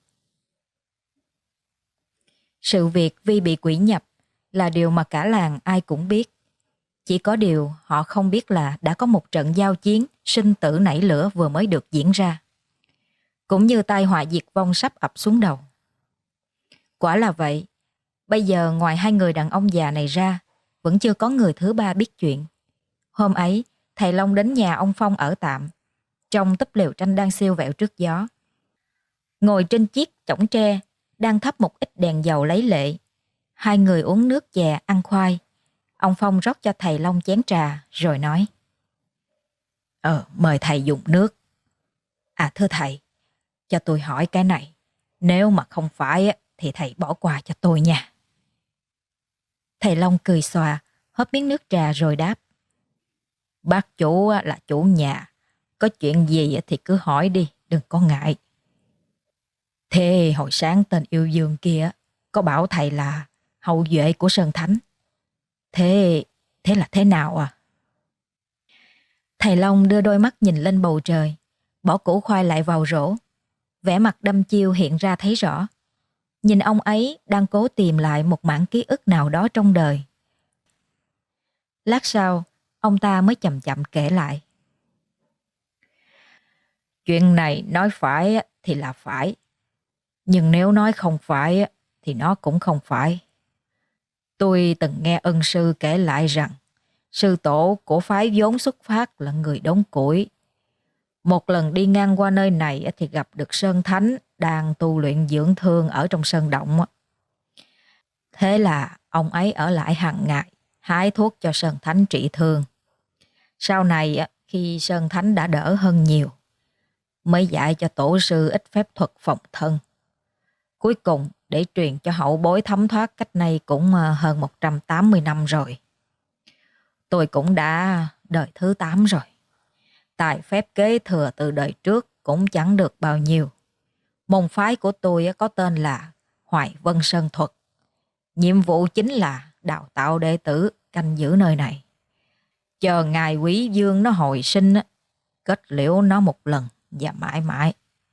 Sự việc Vi bị quỷ nhập là điều mà cả làng ai cũng biết. Chỉ có điều họ không biết là đã có một trận giao chiến sinh tử nảy lửa vừa mới được diễn ra, cũng như tai họa diệt vong sắp ập xuống đầu. Quả là vậy, bây giờ ngoài hai người đàn ông già này ra, vẫn chưa có người thứ ba biết chuyện. Hôm ấy, thầy Long đến nhà ông Phong ở tạm, trong túp lều tranh đang siêu vẹo trước gió. Ngồi trên chiếc chõng tre, đang thắp một ít đèn dầu lấy lệ. Hai người uống nước chè, ăn khoai. Ông Phong rót cho thầy Long chén trà, rồi nói: Ờ, mời thầy dùng nước. À thưa thầy, cho tôi hỏi cái này, nếu mà không phải thì thầy bỏ qua cho tôi nha. Thầy Long cười xòa, hớp miếng nước trà rồi đáp: Bác chủ là chủ nhà, có chuyện gì thì cứ hỏi đi, đừng có ngại. Thế hồi sáng tên yêu dương kia có bảo thầy là hậu duệ của Sơn Thánh. Thế, thế là thế nào à? Thầy Long đưa đôi mắt nhìn lên bầu trời, bỏ củ khoai lại vào rổ. Vẻ mặt đăm chiêu hiện ra thấy rõ. Nhìn ông ấy đang cố tìm lại một mảng ký ức nào đó trong đời. Lát sau, ông ta mới chậm chậm kể lại. Chuyện này nói phải thì là phải, nhưng nếu nói không phải thì nó cũng không phải. Tôi từng nghe ân sư kể lại rằng sư tổ của phái vốn xuất phát là người đốn củi. Một lần đi ngang qua nơi này thì gặp được Sơn Thánh đang tu luyện dưỡng thương ở trong sơn động. Thế là ông ấy ở lại hàng ngày hái thuốc cho Sơn Thánh trị thương. Sau này khi Sơn Thánh đã đỡ hơn nhiều, mới dạy cho tổ sư ít phép thuật phòng thân. Cuối cùng để truyền cho hậu bối thấm thoát cách này cũng hơn một trăm tám mươi năm rồi. Tôi cũng đã đời thứ tám rồi. Tài phép kế thừa từ đời trước cũng chẳng được bao nhiêu. Môn phái của tôi có tên là Hoài Vân Sơn Thuật. Nhiệm vụ chính là đào tạo đệ tử canh giữ nơi này. Chờ ngài Quý Dương nó hồi sinh, kết liễu nó một lần và mãi mãi.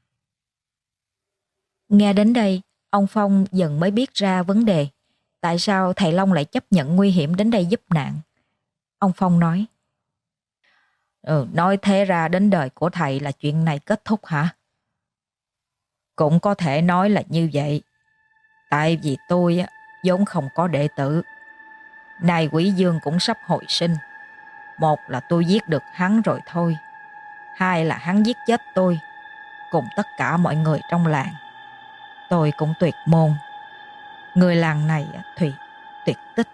Nghe đến đây, ông Phong dần mới biết ra vấn đề. Tại sao thầy Long lại chấp nhận nguy hiểm đến đây giúp nạn? Ông Phong nói. Ừ, nói thế ra đến đời của thầy là chuyện này kết thúc hả? Cũng có thể nói là như vậy. Tại vì tôi vốn không có đệ tử. Nay Quý Dương cũng sắp hồi sinh. Một là tôi giết được hắn rồi thôi. Hai là hắn giết chết tôi, cùng tất cả mọi người trong làng. Tôi cũng tuyệt môn. Người làng này thủy tuyệt tích.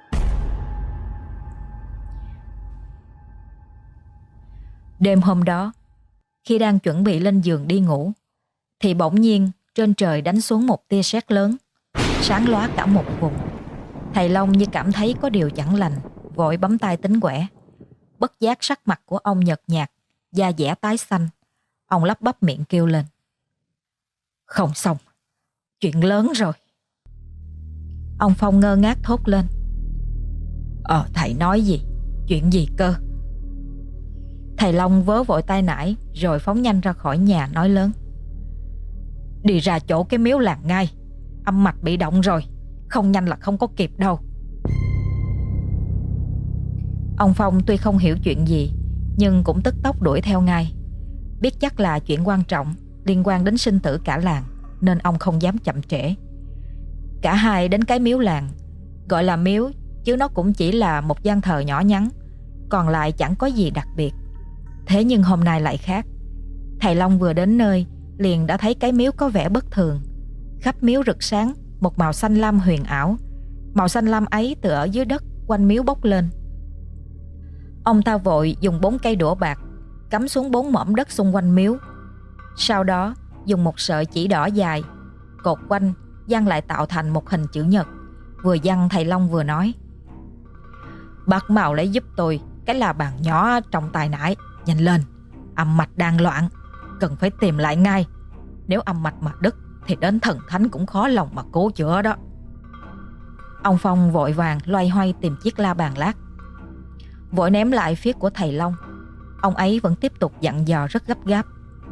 Đêm hôm đó, khi đang chuẩn bị lên giường đi ngủ, thì bỗng nhiên trên trời đánh xuống một tia sét lớn, sáng lóa cả một vùng. Thầy Long như cảm thấy có điều chẳng lành, vội bấm tay tính quẻ. Bất giác sắc mặt của ông nhợt nhạt, da dẻ tái xanh. Ông lắp bắp miệng kêu lên. Không xong, chuyện lớn rồi. Ông Phong ngơ ngác thốt lên. Ờ, thầy nói gì? Chuyện gì cơ? Thầy Long vớ vội tay nải rồi phóng nhanh ra khỏi nhà nói lớn. Đi ra chỗ cái miếu làng ngay. Âm mạch bị động rồi, không nhanh là không có kịp đâu. Ông Phong tuy không hiểu chuyện gì, nhưng cũng tức tốc đuổi theo ngay. Biết chắc là chuyện quan trọng, liên quan đến sinh tử cả làng, nên ông không dám chậm trễ. Cả hai đến cái miếu làng. Gọi là miếu, chứ nó cũng chỉ là một gian thờ nhỏ nhắn, còn lại chẳng có gì đặc biệt. Thế nhưng hôm nay lại khác. Thầy Long vừa đến nơi liền đã thấy cái miếu có vẻ bất thường. Khắp miếu rực sáng một màu xanh lam huyền ảo. Màu xanh lam ấy từ ở dưới đất quanh miếu bốc lên. Ông ta vội dùng bốn cây đũa bạc cắm xuống bốn mỏm đất xung quanh miếu. Sau đó dùng một sợi chỉ đỏ dài cột quanh, giăng lại tạo thành một hình chữ nhật. Vừa giăng thầy Long vừa nói. Bác mau lấy giúp tôi cái la bàn nhỏ trong tay nải, nhanh lên. Âm mạch đang loạn, cần phải tìm lại ngay. Nếu âm mạch mà đứt thì đến thần thánh cũng khó lòng mà cứu chữa đó. Ông Phong vội vàng loay hoay tìm chiếc la bàn lát, vội ném lại phía của thầy Long. Ông ấy vẫn tiếp tục dặn dò rất gấp gáp.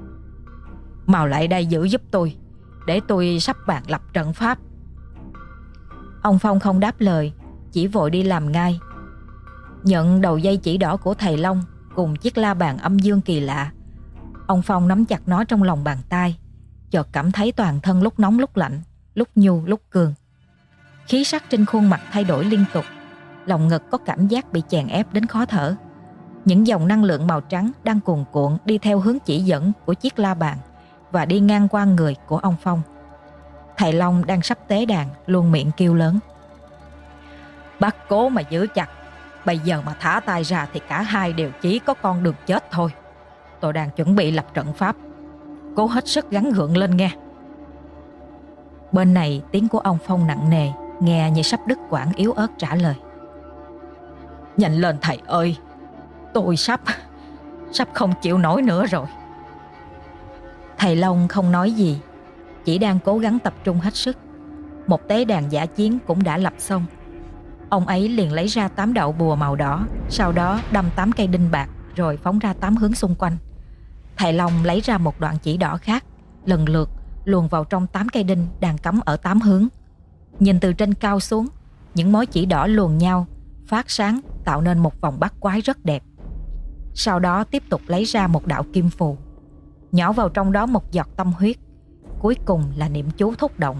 Mau lại đây giữ giúp tôi, để tôi sắp bàn lập trận pháp. Ông Phong không đáp lời, chỉ vội đi làm ngay. Nhận đầu dây chỉ đỏ của thầy Long cùng chiếc la bàn âm dương kỳ lạ, ông Phong nắm chặt nó trong lòng bàn tay, chợt cảm thấy toàn thân lúc nóng lúc lạnh, lúc nhu lúc cương. Khí sắc trên khuôn mặt thay đổi liên tục, lòng ngực có cảm giác bị chèn ép đến khó thở. Những dòng năng lượng màu trắng đang cuồn cuộn đi theo hướng chỉ dẫn của chiếc la bàn và đi ngang qua người của ông Phong. Thầy Long đang sắp tế đàn luôn miệng kêu lớn. Bác cố mà giữ chặt, bây giờ mà thả tay ra thì cả hai đều chỉ có con đường chết thôi. Tôi đang chuẩn bị lập trận pháp, cố hết sức gắng gượng lên nghe. Bên này tiếng của ông Phong nặng nề, nghe như sắp đứt quãng, yếu ớt trả lời. Nhanh lên thầy ơi, tôi sắp Sắp không chịu nổi nữa rồi. Thầy Long không nói gì, chỉ đang cố gắng tập trung hết sức. Một tế đàn giả chiến cũng đã lập xong. Ông ấy liền lấy ra tám đạo bùa màu đỏ, sau đó đâm tám cây đinh bạc rồi phóng ra tám hướng xung quanh. Thầy Long lấy ra một đoạn chỉ đỏ khác, lần lượt luồn vào trong tám cây đinh đang cắm ở tám hướng. Nhìn từ trên cao xuống, những mối chỉ đỏ luồn nhau, phát sáng tạo nên một vòng bát quái rất đẹp. Sau đó tiếp tục lấy ra một đạo kim phù, nhỏ vào trong đó một giọt tâm huyết. Cuối cùng là niệm chú thúc động.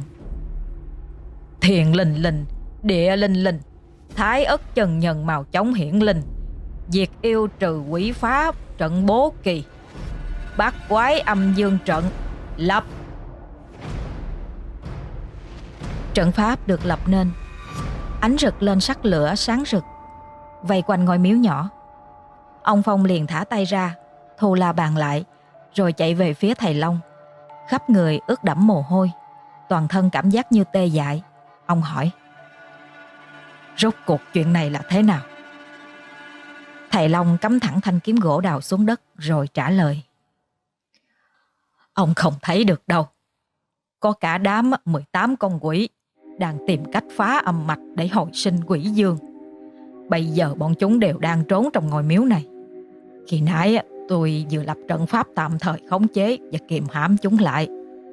Thiền linh linh, địa linh linh, thái ất chân nhân màu chống hiển linh, diệt yêu trừ quỷ phá trận bố kỳ, bát quái âm dương trận lập. Trận pháp được lập nên, ánh rực lên sắc lửa sáng rực, vây quanh ngôi miếu nhỏ. Ông Phong liền thả tay ra, thu la bàn lại, rồi chạy về phía thầy Long. Khắp người ướt đẫm mồ hôi, toàn thân cảm giác như tê dại. Ông hỏi: Rốt cuộc chuyện này là thế nào? Thầy Long cắm thẳng thanh kiếm gỗ đào xuống đất rồi trả lời: Ông không thấy được đâu. Có cả đám mười tám con quỷ đang tìm cách phá âm mạch để hồi sinh quỷ dương. Bây giờ bọn chúng đều đang trốn trong ngôi miếu này. Khi nãy tôi vừa lập trận pháp tạm thời khống chế và kiềm hãm chúng lại.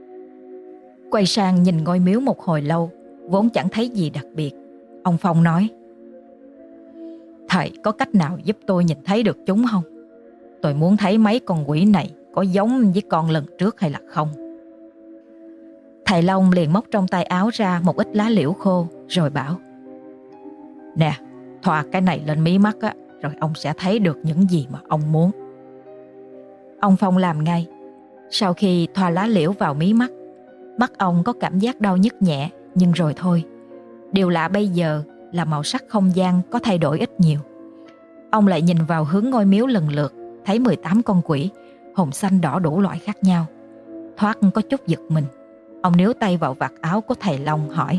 Quay sang nhìn ngôi miếu một hồi lâu, vốn chẳng thấy gì đặc biệt. Ông Phong nói: Thầy có cách nào giúp tôi nhìn thấy được chúng không? Tôi muốn thấy mấy con quỷ này có giống với con lần trước hay là không. Thầy Long liền móc trong tay áo ra một ít lá liễu khô rồi bảo: Nè, thoa cái này lên mí mắt á, rồi ông sẽ thấy được những gì mà ông muốn. Ông Phong làm ngay. Sau khi thoa lá liễu vào mí mắt, mắt ông có cảm giác đau nhức nhẹ, nhưng rồi thôi. Điều lạ bây giờ là màu sắc không gian có thay đổi ít nhiều. Ông lại nhìn vào hướng ngôi miếu lần lượt, thấy mười tám con quỷ, hồng xanh đỏ đủ loại khác nhau. Thoát có chút giật mình. Ông níu tay vào vạt áo của thầy Long hỏi: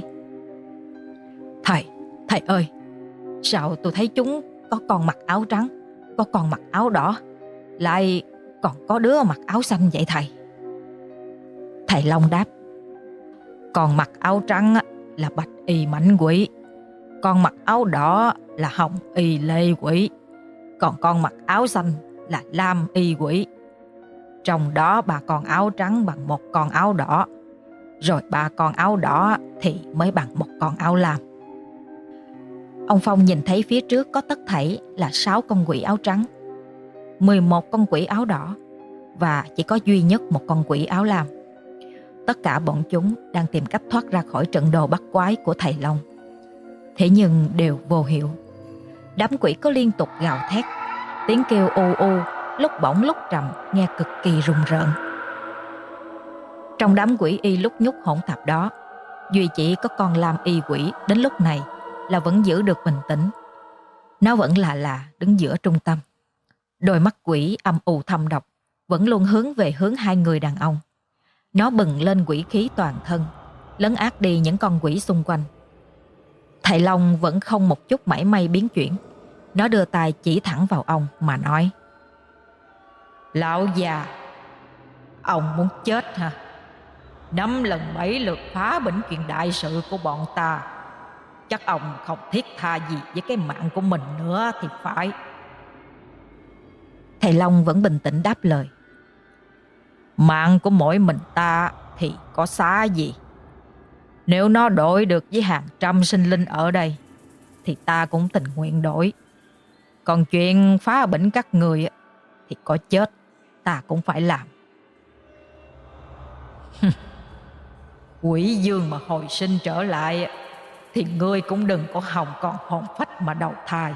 Thầy, thầy ơi, sao tôi thấy chúng có con mặc áo trắng, có con mặc áo đỏ, lại còn có đứa mặc áo xanh vậy thầy? Thầy Long đáp: Con mặc áo trắng là bạch y mãnh quỷ, con mặc áo đỏ là hồng y lê quỷ, còn con mặc áo xanh là lam y quỷ. Trong đó ba con áo trắng bằng một con áo đỏ, rồi ba con áo đỏ thì mới bằng một con áo lam. Ông Phong nhìn thấy phía trước có tất thảy là sáu con quỷ áo trắng, mười một con quỷ áo đỏ và chỉ có duy nhất một con quỷ áo lam. Tất cả bọn chúng đang tìm cách thoát ra khỏi trận đồ bắt quái của thầy Long. Thế nhưng đều vô hiệu. Đám quỷ có liên tục gào thét, tiếng kêu u u, lúc bổng lúc trầm, nghe cực kỳ rùng rợn. Trong đám quỷ y lúc nhúc hỗn tạp đó, duy chỉ có con lam y quỷ đến lúc này là vẫn giữ được bình tĩnh. Nó vẫn là là đứng giữa trung tâm. Đôi mắt quỷ âm u thâm độc vẫn luôn hướng về hướng hai người đàn ông. Nó bừng lên quỷ khí toàn thân, lấn át đi những con quỷ xung quanh. Thầy Long vẫn không một chút mảy may biến chuyển. Nó đưa tay chỉ thẳng vào ông mà nói: Lão già, ông muốn chết hả? Năm lần bảy lượt phá bỉnh chuyện đại sự của bọn ta, chắc ông không thiết tha gì với cái mạng của mình nữa thì phải. Thầy Long vẫn bình tĩnh đáp lời: Mạng của mỗi mình ta thì có xá gì? Nếu nó đổi được với hàng trăm sinh linh ở đây thì ta cũng tình nguyện đổi. Còn chuyện phá bỉnh các người thì có chết ta cũng phải làm. Quỷ dương mà hồi sinh trở lại thì ngươi cũng đừng có hòng còn hồn phách mà đầu thai.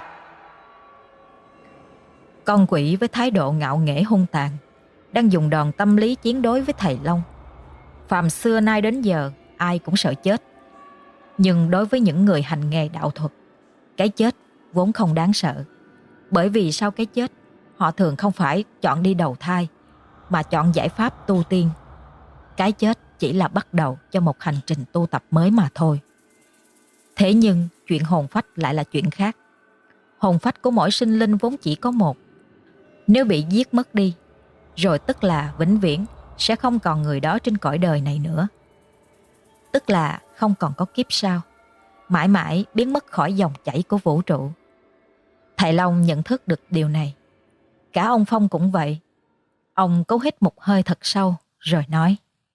Con quỷ với thái độ ngạo nghễ hung tàn đang dùng đòn tâm lý chiến đối với thầy Long. Phàm xưa nay đến giờ ai cũng sợ chết. Nhưng đối với những người hành nghề đạo thuật, cái chết vốn không đáng sợ. Bởi vì sau cái chết, họ thường không phải chọn đi đầu thai, mà chọn giải pháp tu tiên. Cái chết chỉ là bắt đầu cho một hành trình tu tập mới mà thôi. Thế nhưng chuyện hồn phách lại là chuyện khác. Hồn phách của mỗi sinh linh vốn chỉ có một. Nếu bị giết mất đi, rồi tức là vĩnh viễn sẽ không còn người đó trên cõi đời này nữa. Tức là không còn có kiếp sau, mãi mãi biến mất khỏi dòng chảy của vũ trụ. Thầy Long nhận thức được điều này. Cả ông Phong cũng vậy. Ông cố hít một hơi thật sâu rồi nói: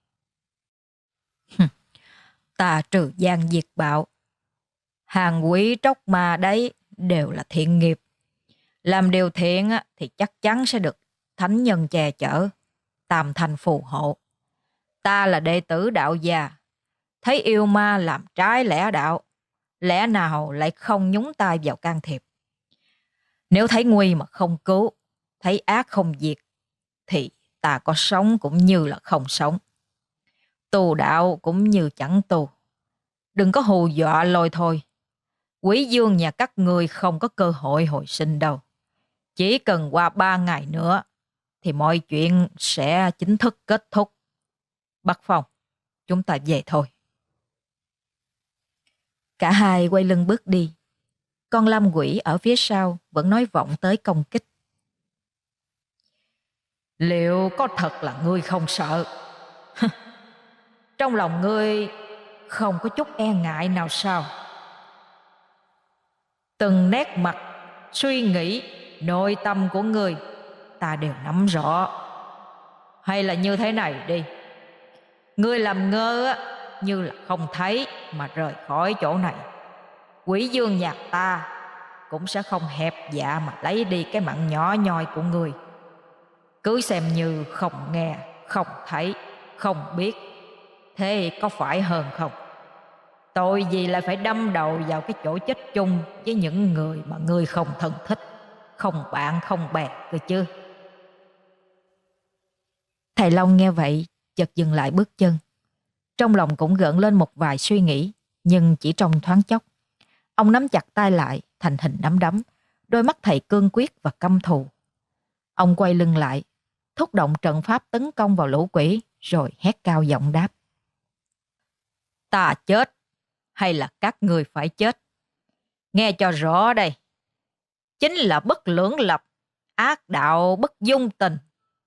Ta trừ gian diệt bạo, hàng quỷ tróc ma đấy đều là thiện nghiệp. Làm điều thiện thì chắc chắn sẽ được thánh nhân che chở, tam thành phù hộ. Ta là đệ tử đạo gia, thấy yêu ma làm trái lẽ đạo, lẽ nào lại không nhúng tay vào can thiệp? Nếu thấy nguy mà không cứu, thấy ác không diệt, thì ta có sống cũng như là không sống. Tu đạo cũng như chẳng tu. Đừng có hù dọa lôi thôi. Quỷ dương nhà các ngươi không có cơ hội hồi sinh đâu. Chỉ cần qua ba ngày nữa thì mọi chuyện sẽ chính thức kết thúc. Bắc Phong, chúng ta về thôi. Cả hai quay lưng bước đi. Con lam quỷ ở phía sau vẫn nói vọng tới công kích. Liệu có thật là ngươi không sợ? Trong lòng ngươi không có chút e ngại nào sao? Từng nét mặt, suy nghĩ, nội tâm của ngươi ta đều nắm rõ. Hay là như thế này đi, ngươi làm ngơ á, như là không thấy mà rời khỏi chỗ này. Quỷ dương nhà ta cũng sẽ không hẹp dạ mà lấy đi cái mạng nhỏ nhoi của ngươi. Cứ xem như không nghe, không thấy, không biết. Thế có phải hơn không? Tội gì lại phải đâm đầu vào cái chỗ chết chung với những người mà ngươi không thân thích, không bạn không bè cơ chứ? Thầy Long nghe vậy chợt dừng lại bước chân. Trong lòng cũng gợn lên một vài suy nghĩ, nhưng chỉ trong thoáng chốc. Ông nắm chặt tay lại thành hình nắm đấm, đôi mắt thầy cương quyết và căm thù. Ông quay lưng lại, thúc động trận pháp tấn công vào lũ quỷ, rồi hét cao giọng đáp. Ta chết, hay là các người phải chết? Nghe cho rõ đây. Chính là bất lưỡng lập, ác đạo bất dung tình.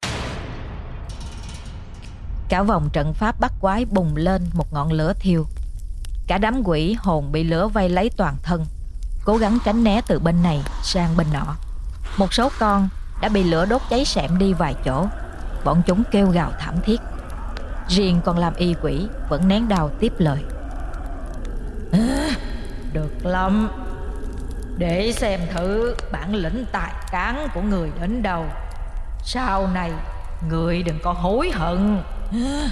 Cả vòng trận pháp bắt quái bùng lên một ngọn lửa thiêu. Cả đám quỷ hồn bị lửa vây lấy toàn thân, cố gắng tránh né từ bên này sang bên nọ. Một số con đã bị lửa đốt cháy xẹm đi vài chỗ. Bọn chúng kêu gào thảm thiết. Riêng con lam y quỷ vẫn nén đau tiếp lời. À, được lắm. Để xem thử bản lĩnh tài cán của người đến đâu. Sau này người đừng có hối hận. À.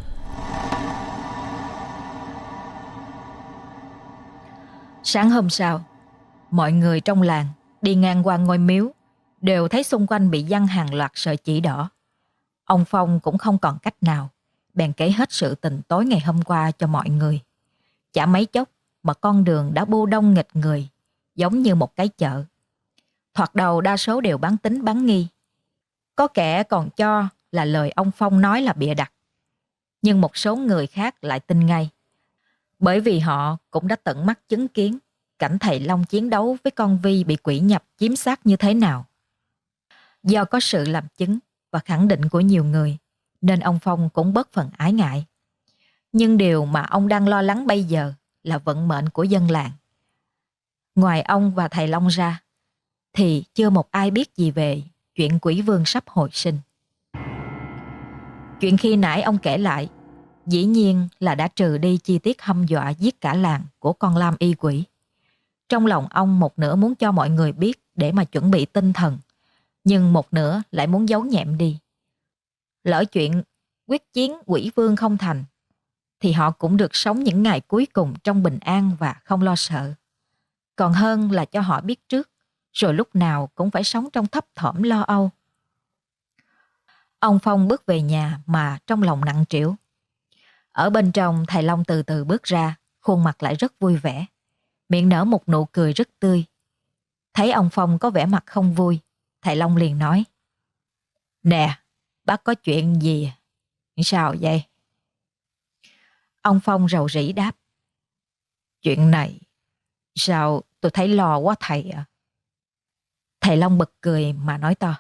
Sáng hôm sau, mọi người trong làng đi ngang qua ngôi miếu đều thấy xung quanh bị giăng hàng loạt sợi chỉ đỏ. Ông Phong cũng không còn cách nào, bèn kể hết sự tình tối ngày hôm qua cho mọi người. Chả mấy chốc mà con đường đã bu đông nghịch người, giống như một cái chợ. Thoạt đầu đa số đều bán tín bán nghi. Có kẻ còn cho là lời ông Phong nói là bịa đặt. Nhưng một số người khác lại tin ngay. Bởi vì họ cũng đã tận mắt chứng kiến cảnh thầy Long chiến đấu với con Vi bị quỷ nhập chiếm xác như thế nào. Do có sự làm chứng và khẳng định của nhiều người, nên ông Phong cũng bớt phần ái ngại. Nhưng điều mà ông đang lo lắng bây giờ là vận mệnh của dân làng. Ngoài ông và thầy Long ra, thì chưa một ai biết gì về chuyện quỷ vương sắp hồi sinh. Chuyện khi nãy ông kể lại, dĩ nhiên là đã trừ đi chi tiết hăm dọa giết cả làng của con lam y quỷ. Trong lòng ông một nửa muốn cho mọi người biết để mà chuẩn bị tinh thần, nhưng một nửa lại muốn giấu nhẹm đi. Lỡ chuyện quyết chiến quỷ vương không thành, thì họ cũng được sống những ngày cuối cùng trong bình an và không lo sợ. Còn hơn là cho họ biết trước, rồi lúc nào cũng phải sống trong thấp thỏm lo âu. Ông Phong bước về nhà mà trong lòng nặng trĩu. Ở bên trong, thầy Long từ từ bước ra, khuôn mặt lại rất vui vẻ, miệng nở một nụ cười rất tươi. Thấy ông Phong có vẻ mặt không vui, thầy Long liền nói. Nè, bác có chuyện gì? Sao vậy? Ông Phong rầu rĩ đáp. Chuyện này, sao tôi thấy lo quá thầy ạ? À? Thầy Long bật cười mà nói to.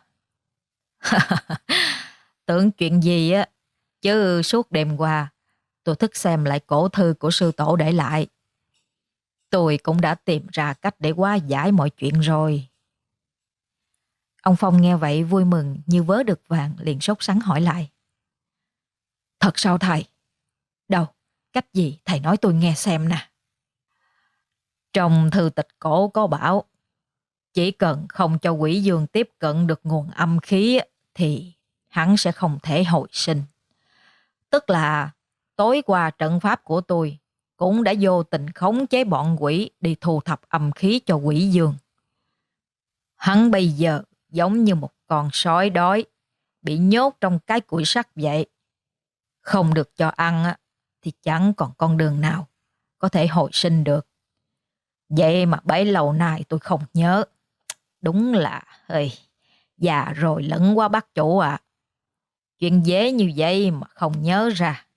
Tưởng chuyện gì á, chứ suốt đêm qua tôi thức xem lại cổ thư của sư tổ để lại. Tôi cũng đã tìm ra cách để hóa giải mọi chuyện rồi. Ông Phong nghe vậy vui mừng như vớ được vàng, liền sốt sắng hỏi lại. Thật sao thầy? Đâu, cách gì thầy nói tôi nghe xem nè. Trong thư tịch cổ có bảo, chỉ cần không cho quỷ dương tiếp cận được nguồn âm khí thì hắn sẽ không thể hồi sinh. Tức là tối qua trận pháp của tôi cũng đã vô tình khống chế bọn quỷ đi thu thập âm khí cho quỷ dương. Hắn bây giờ giống như một con sói đói, bị nhốt trong cái củi sắt vậy. Không được cho ăn thì chẳng còn con đường nào có thể hồi sinh được. Vậy mà bấy lâu nay tôi không nhớ. Đúng là ơi, Già rồi lẫn quá bác chủ à. Chuyện dễ như vậy mà không nhớ ra.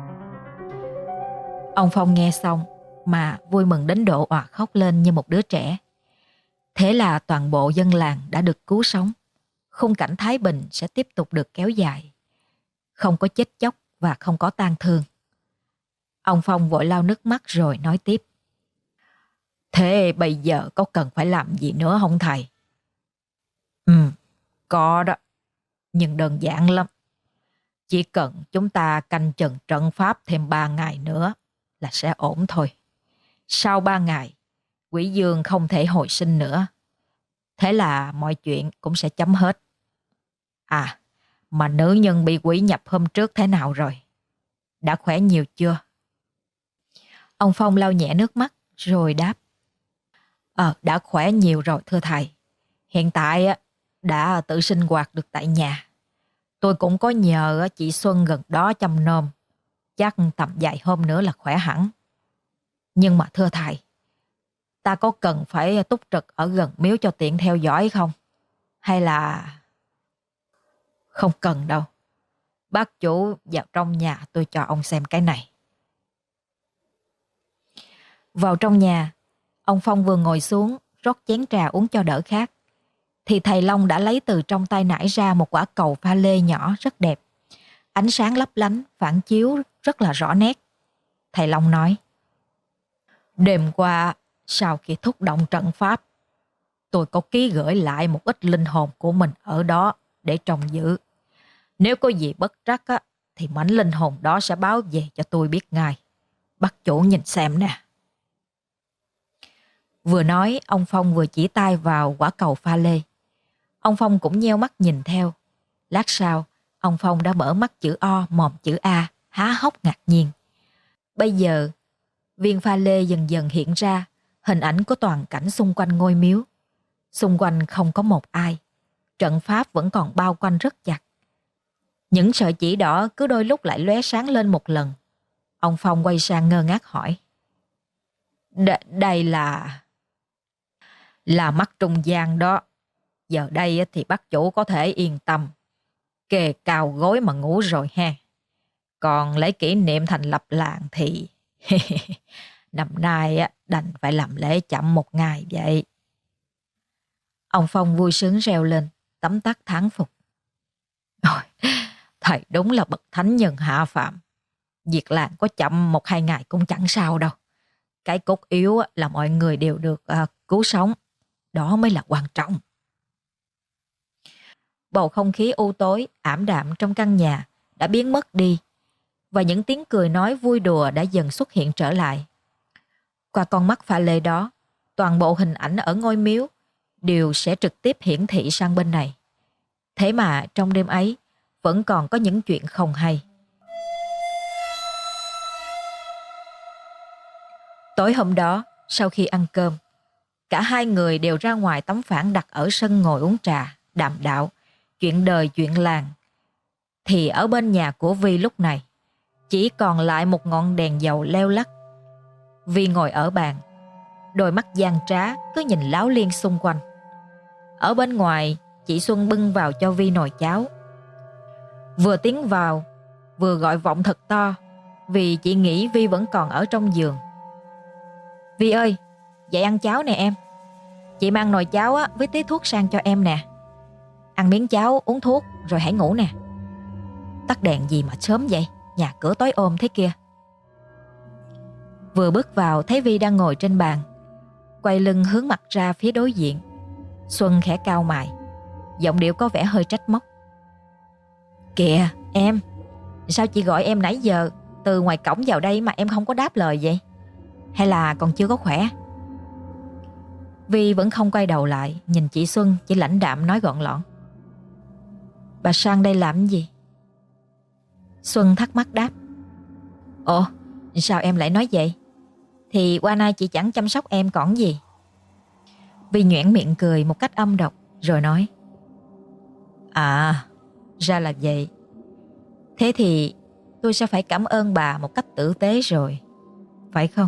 Ông Phong nghe xong mà vui mừng đến độ òa khóc lên như một đứa trẻ. Thế là toàn bộ dân làng đã được cứu sống. Khung cảnh thái bình sẽ tiếp tục được kéo dài. Không có chết chóc và không có tang thương. Ông Phong vội lau nước mắt rồi nói tiếp. Thế bây giờ có cần phải làm gì nữa không thầy? Ừ, có đó. Nhưng đơn giản lắm. Chỉ cần chúng ta canh chừng trận pháp thêm ba ngày nữa là sẽ ổn thôi. Sau ba ngày, quỷ dương không thể hồi sinh nữa. Thế là mọi chuyện cũng sẽ chấm hết. À, mà nữ nhân bị quỷ nhập hôm trước thế nào rồi? Đã khỏe nhiều chưa? Ông Phong lau nhẹ nước mắt rồi đáp. Ờ, đã khỏe nhiều rồi thưa thầy. Hiện tại đã tự sinh hoạt được tại nhà. Tôi cũng có nhờ chị Xuân gần đó chăm nom. Chắc tầm vài hôm nữa là khỏe hẳn. Nhưng mà thưa thầy, ta có cần phải túc trực ở gần miếu cho tiện theo dõi không? Hay là... Không cần đâu. Bác chủ vào trong nhà tôi cho ông xem cái này. Vào trong nhà, ông Phong vừa ngồi xuống rót chén trà uống cho đỡ khát, thì thầy Long đã lấy từ trong tay nải ra một quả cầu pha lê nhỏ rất đẹp. Ánh sáng lấp lánh, phản chiếu rất là rõ nét. Thầy Long nói. Đêm qua, sau khi thúc động trận pháp, tôi có ký gửi lại một ít linh hồn của mình ở đó để trông giữ. Nếu có gì bất trắc á, thì mảnh linh hồn đó sẽ báo về cho tôi biết ngay. Bác chủ nhìn xem nè. Vừa nói, ông Phong vừa chỉ tay vào quả cầu pha lê. Ông Phong cũng nheo mắt nhìn theo. Lát sau, ông Phong đã mở mắt chữ O mồm chữ A, há hốc ngạc nhiên. Bây giờ, viên pha lê dần dần hiện ra, hình ảnh của toàn cảnh xung quanh ngôi miếu. Xung quanh không có một ai. Trận pháp vẫn còn bao quanh rất chặt. Những sợi chỉ đỏ cứ đôi lúc lại lóe sáng lên một lần. Ông Phong quay sang ngơ ngác hỏi. D- đây là... Là mắt trung gian đó. Giờ đây thì bác chủ có thể yên tâm. Kề cao gối mà ngủ rồi ha. Còn lễ kỷ niệm thành lập làng thì... năm nay đành phải làm lễ chậm một ngày vậy. Ông Phong vui sướng reo lên, tấm tắc thán phục. Ôi, thầy đúng là bậc thánh nhân hạ phàm. Việc làng có chậm một hai ngày cũng chẳng sao đâu. Cái cốt yếu là mọi người đều được uh, cứu sống. Đó mới là quan trọng. Bầu không khí u tối, ảm đạm trong căn nhà đã biến mất đi. Và những tiếng cười nói vui đùa đã dần xuất hiện trở lại. Qua con mắt pha lê đó, toàn bộ hình ảnh ở ngôi miếu đều sẽ trực tiếp hiển thị sang bên này. Thế mà trong đêm ấy vẫn còn có những chuyện không hay. Tối hôm đó, sau khi ăn cơm, cả hai người đều ra ngoài tấm phản đặt ở sân ngồi uống trà, đàm đạo, chuyện đời chuyện làng. Thì ở bên nhà của Vi lúc này, chỉ còn lại một ngọn đèn dầu leo lắc. Vi ngồi ở bàn, đôi mắt gian trá cứ nhìn láo liên xung quanh. Ở bên ngoài, chị Xuân bưng vào cho Vi nồi cháo. Vừa tiến vào, vừa gọi vọng thật to, vì chị nghĩ Vi vẫn còn ở trong giường. Vi ơi, dậy ăn cháo nè em. Chị mang nồi cháo á, với tí thuốc sang cho em nè. Ăn miếng cháo, uống thuốc, rồi hãy ngủ nè. Tắt đèn gì mà sớm vậy, nhà cửa tối ôm thế kia. Vừa bước vào thấy Vi đang ngồi trên bàn, quay lưng hướng mặt ra phía đối diện. Xuân khẽ cau mày, giọng điệu có vẻ hơi trách móc. Kìa em, sao chị gọi em nãy giờ từ ngoài cổng vào đây mà em không có đáp lời vậy? Hay là còn chưa có khỏe? Vi vẫn không quay đầu lại, nhìn chị Xuân, chỉ lãnh đạm nói gọn lọn. Bà sang đây làm gì? Xuân thắc mắc đáp. Ồ, sao em lại nói vậy? Thì qua nay chị chẳng chăm sóc em còn gì. Vi nhoẻn miệng cười một cách âm độc, rồi nói. À, ra là vậy. Thế thì tôi sẽ phải cảm ơn bà một cách tử tế rồi, phải không?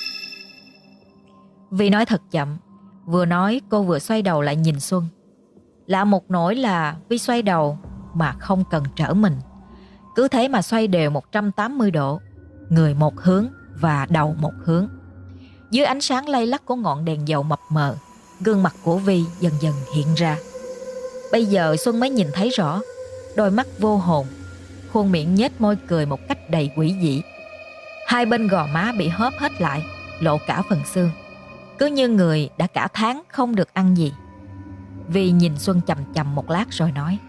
Vi nói thật chậm. Vừa nói cô vừa xoay đầu lại nhìn Xuân. Lạ một nỗi là Vi xoay đầu mà không cần trở mình. Cứ thế mà xoay đều một trăm tám mươi độ, người một hướng và đầu một hướng. Dưới ánh sáng lay lắc của ngọn đèn dầu mập mờ, gương mặt của Vi dần dần hiện ra. Bây giờ Xuân mới nhìn thấy rõ, đôi mắt vô hồn, khuôn miệng nhếch môi cười một cách đầy quỷ dị. Hai bên gò má bị hóp hết lại, lộ cả phần xương, cứ như người đã cả tháng không được ăn gì. Vi nhìn Xuân chằm chằm một lát rồi nói: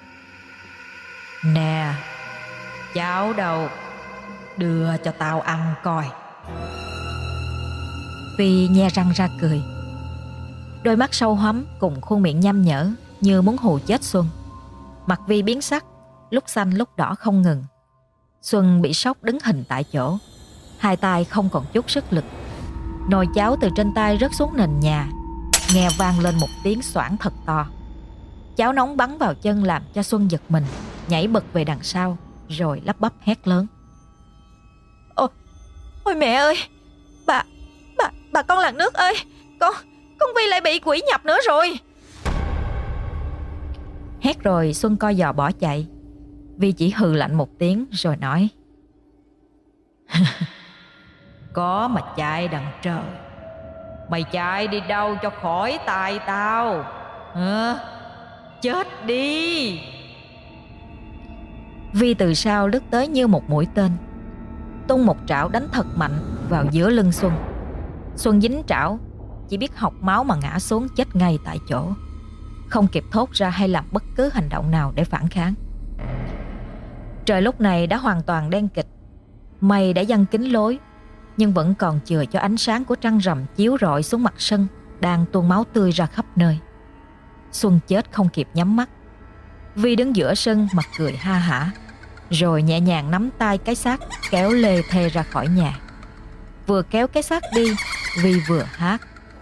"Nè, cháo đâu, đưa cho tao ăn coi." Vi nhe răng ra cười. Đôi mắt sâu hoắm cùng khuôn miệng nham nhở như muốn hù chết Xuân. Mặt Vi biến sắc, lúc xanh lúc đỏ không ngừng. Xuân bị sốc đứng hình tại chỗ, hai tay không còn chút sức lực. Nồi cháo từ trên tay rớt xuống nền nhà, nghe vang lên một tiếng xoảng thật to. Cháo nóng bắn vào chân làm cho Xuân giật mình, nhảy bật về đằng sau, rồi lắp bắp hét lớn: "Ôi, ôi mẹ ơi, bà, bà, bà con làng nước ơi, con, con Vi lại bị quỷ nhập nữa rồi." Hét rồi Xuân co giò bỏ chạy. Vi chỉ hừ lạnh một tiếng rồi nói: "Có mà chạy đằng trời, mày chạy đi đâu cho khỏi tay tao hả? Chết đi!" Vi từ sau lướt tới như một mũi tên, tung một trảo đánh thật mạnh vào giữa lưng Xuân. Xuân dính trảo, chỉ biết hộc máu mà ngã xuống chết ngay tại chỗ, không kịp thốt ra hay làm bất cứ hành động nào để phản kháng. Trời lúc này đã hoàn toàn đen kịt, mây đã giăng kín lối, nhưng vẫn còn chừa cho ánh sáng của trăng rằm chiếu rọi xuống mặt sân đang tuôn máu tươi ra khắp nơi. Xuân chết không kịp nhắm mắt. Vi đứng giữa sân mặt cười ha hả, rồi nhẹ nhàng nắm tay cái xác kéo lê thê ra khỏi nhà. Vừa kéo cái xác đi, Vi vừa hát: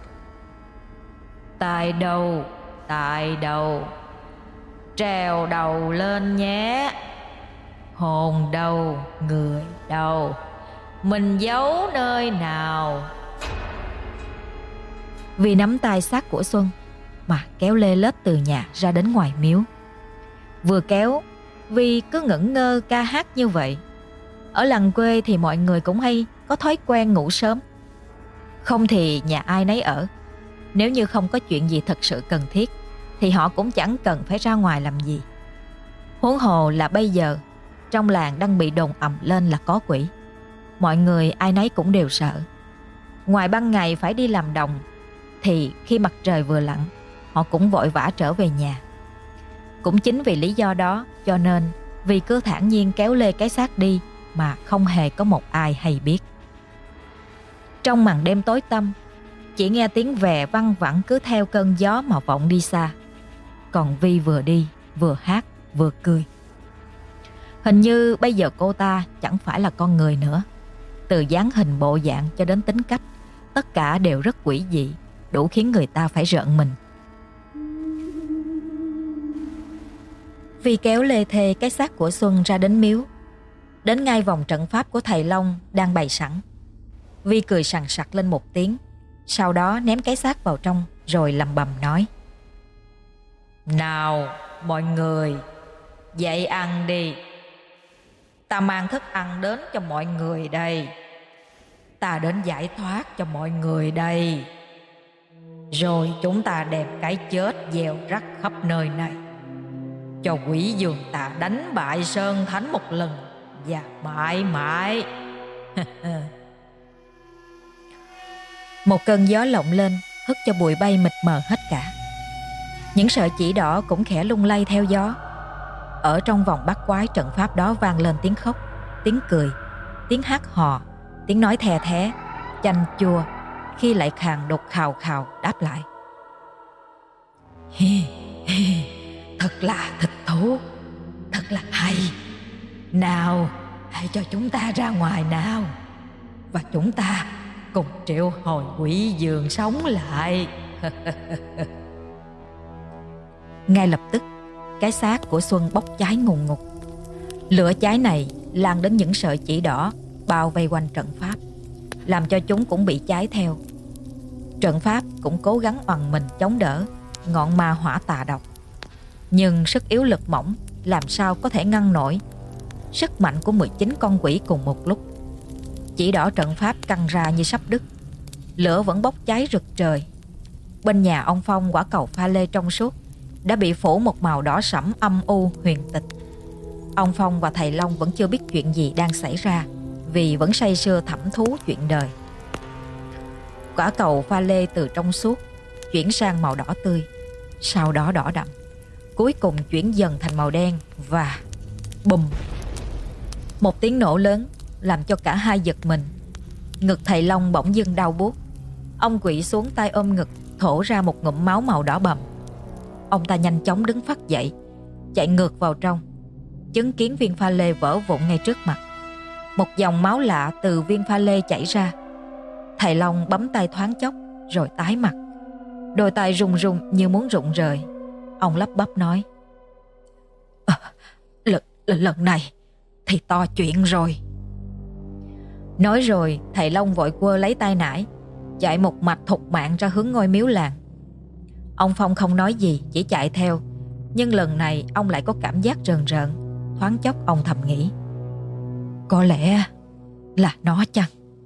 "Tại đâu, tại đâu, trèo đầu lên nhé. Hồn đâu, người đâu, mình giấu nơi nào." Vi nắm tay xác của Xuân mà kéo lê lết từ nhà ra đến ngoài miếu. Vừa kéo, Vi cứ ngẩn ngơ ca hát như vậy. Ở làng quê thì mọi người cũng hay có thói quen ngủ sớm, không thì nhà ai nấy ở. Nếu như không có chuyện gì thật sự cần thiết thì họ cũng chẳng cần phải ra ngoài làm gì. Huống hồ là bây giờ trong làng đang bị đồn ầm lên là có quỷ. Mọi người ai nấy cũng đều sợ. Ngoài ban ngày phải đi làm đồng, thì khi mặt trời vừa lặn, họ cũng vội vã trở về nhà. Cũng chính vì lý do đó cho nên Vi cứ thản nhiên kéo lê cái xác đi mà không hề có một ai hay biết. Trong màn đêm tối tăm, chỉ nghe tiếng vè văng vẳng cứ theo cơn gió mà vọng đi xa. Còn Vi vừa đi, vừa hát, vừa cười. Hình như bây giờ cô ta chẳng phải là con người nữa. Từ dáng hình bộ dạng cho đến tính cách, tất cả đều rất quỷ dị, đủ khiến người ta phải rợn mình. Vi kéo lê thê cái xác của Xuân ra đến miếu, đến ngay vòng trận pháp của thầy Long đang bày sẵn. Vi cười sằng sặc lên một tiếng, sau đó ném cái xác vào trong rồi lầm bầm nói: "Nào mọi người, dậy ăn đi. Ta mang thức ăn đến cho mọi người đây. Ta đến giải thoát cho mọi người đây. Rồi chúng ta đem cái chết gieo rắc khắp nơi này, cho quỷ dường ta đánh bại Sơn Thánh một lần và mãi mãi." Một cơn gió lộng lên, hất cho bụi bay mịt mờ hết cả. Những sợi chỉ đỏ cũng khẽ lung lay theo gió. Ở trong vòng bát quái trận pháp đó vang lên tiếng khóc, tiếng cười, tiếng hát hò, tiếng nói the thé, chanh chua, khi lại khàn đục khào khào đáp lại: "Hi, hi, thật là thích thú, thật là hay. Nào, hãy cho chúng ta ra ngoài nào, và chúng ta cùng triệu hồi quỷ dường sống lại." Ngay lập tức, cái xác của Xuân bốc cháy ngùn ngụt. Lửa cháy này lan đến những sợi chỉ đỏ bao vây quanh trận pháp, làm cho chúng cũng bị cháy theo. Trận pháp cũng cố gắng oằn mình chống đỡ ngọn ma hỏa tà độc, Nhưng sức yếu lực mỏng làm sao có thể ngăn nổi sức mạnh của mười chín con quỷ cùng một lúc. Chỉ đỏ trận pháp căng ra như sắp đứt. Lửa vẫn bốc cháy rực trời. Bên nhà ông Phong, quả cầu pha lê trong suốt đã bị phủ một màu đỏ sẫm âm u huyền tịch. Ông Phong và thầy Long vẫn chưa biết chuyện gì đang xảy ra, vì vẫn say sưa thẩm thú chuyện đời. Quả cầu pha lê từ trong suốt chuyển sang màu đỏ tươi, sau đó đỏ đậm, cuối cùng chuyển dần thành màu đen và bùm. Một tiếng nổ lớn làm cho cả hai giật mình. Ngực thầy Long bỗng dưng đau buốt. Ông quỵ xuống tay ôm ngực, thổ ra một ngụm máu màu đỏ bầm. Ông ta nhanh chóng đứng phắt dậy, chạy ngược vào trong, chứng kiến viên pha lê vỡ vụn ngay trước mặt. Một dòng máu lạ từ viên pha lê chảy ra. Thầy Long bấm tay thoáng chốc rồi tái mặt, đôi tay run run như muốn rụng rời. Ông lắp bắp nói: à, lần, lần này thì to chuyện rồi. Nói rồi thầy Long vội quơ lấy tay nải, chạy một mạch thục mạng ra hướng ngôi miếu làng. Ông Phong không nói gì, chỉ chạy theo. Nhưng lần này ông lại có cảm giác rờn rợn. Thoáng chốc ông thầm nghĩ: có lẽ là nó chăng?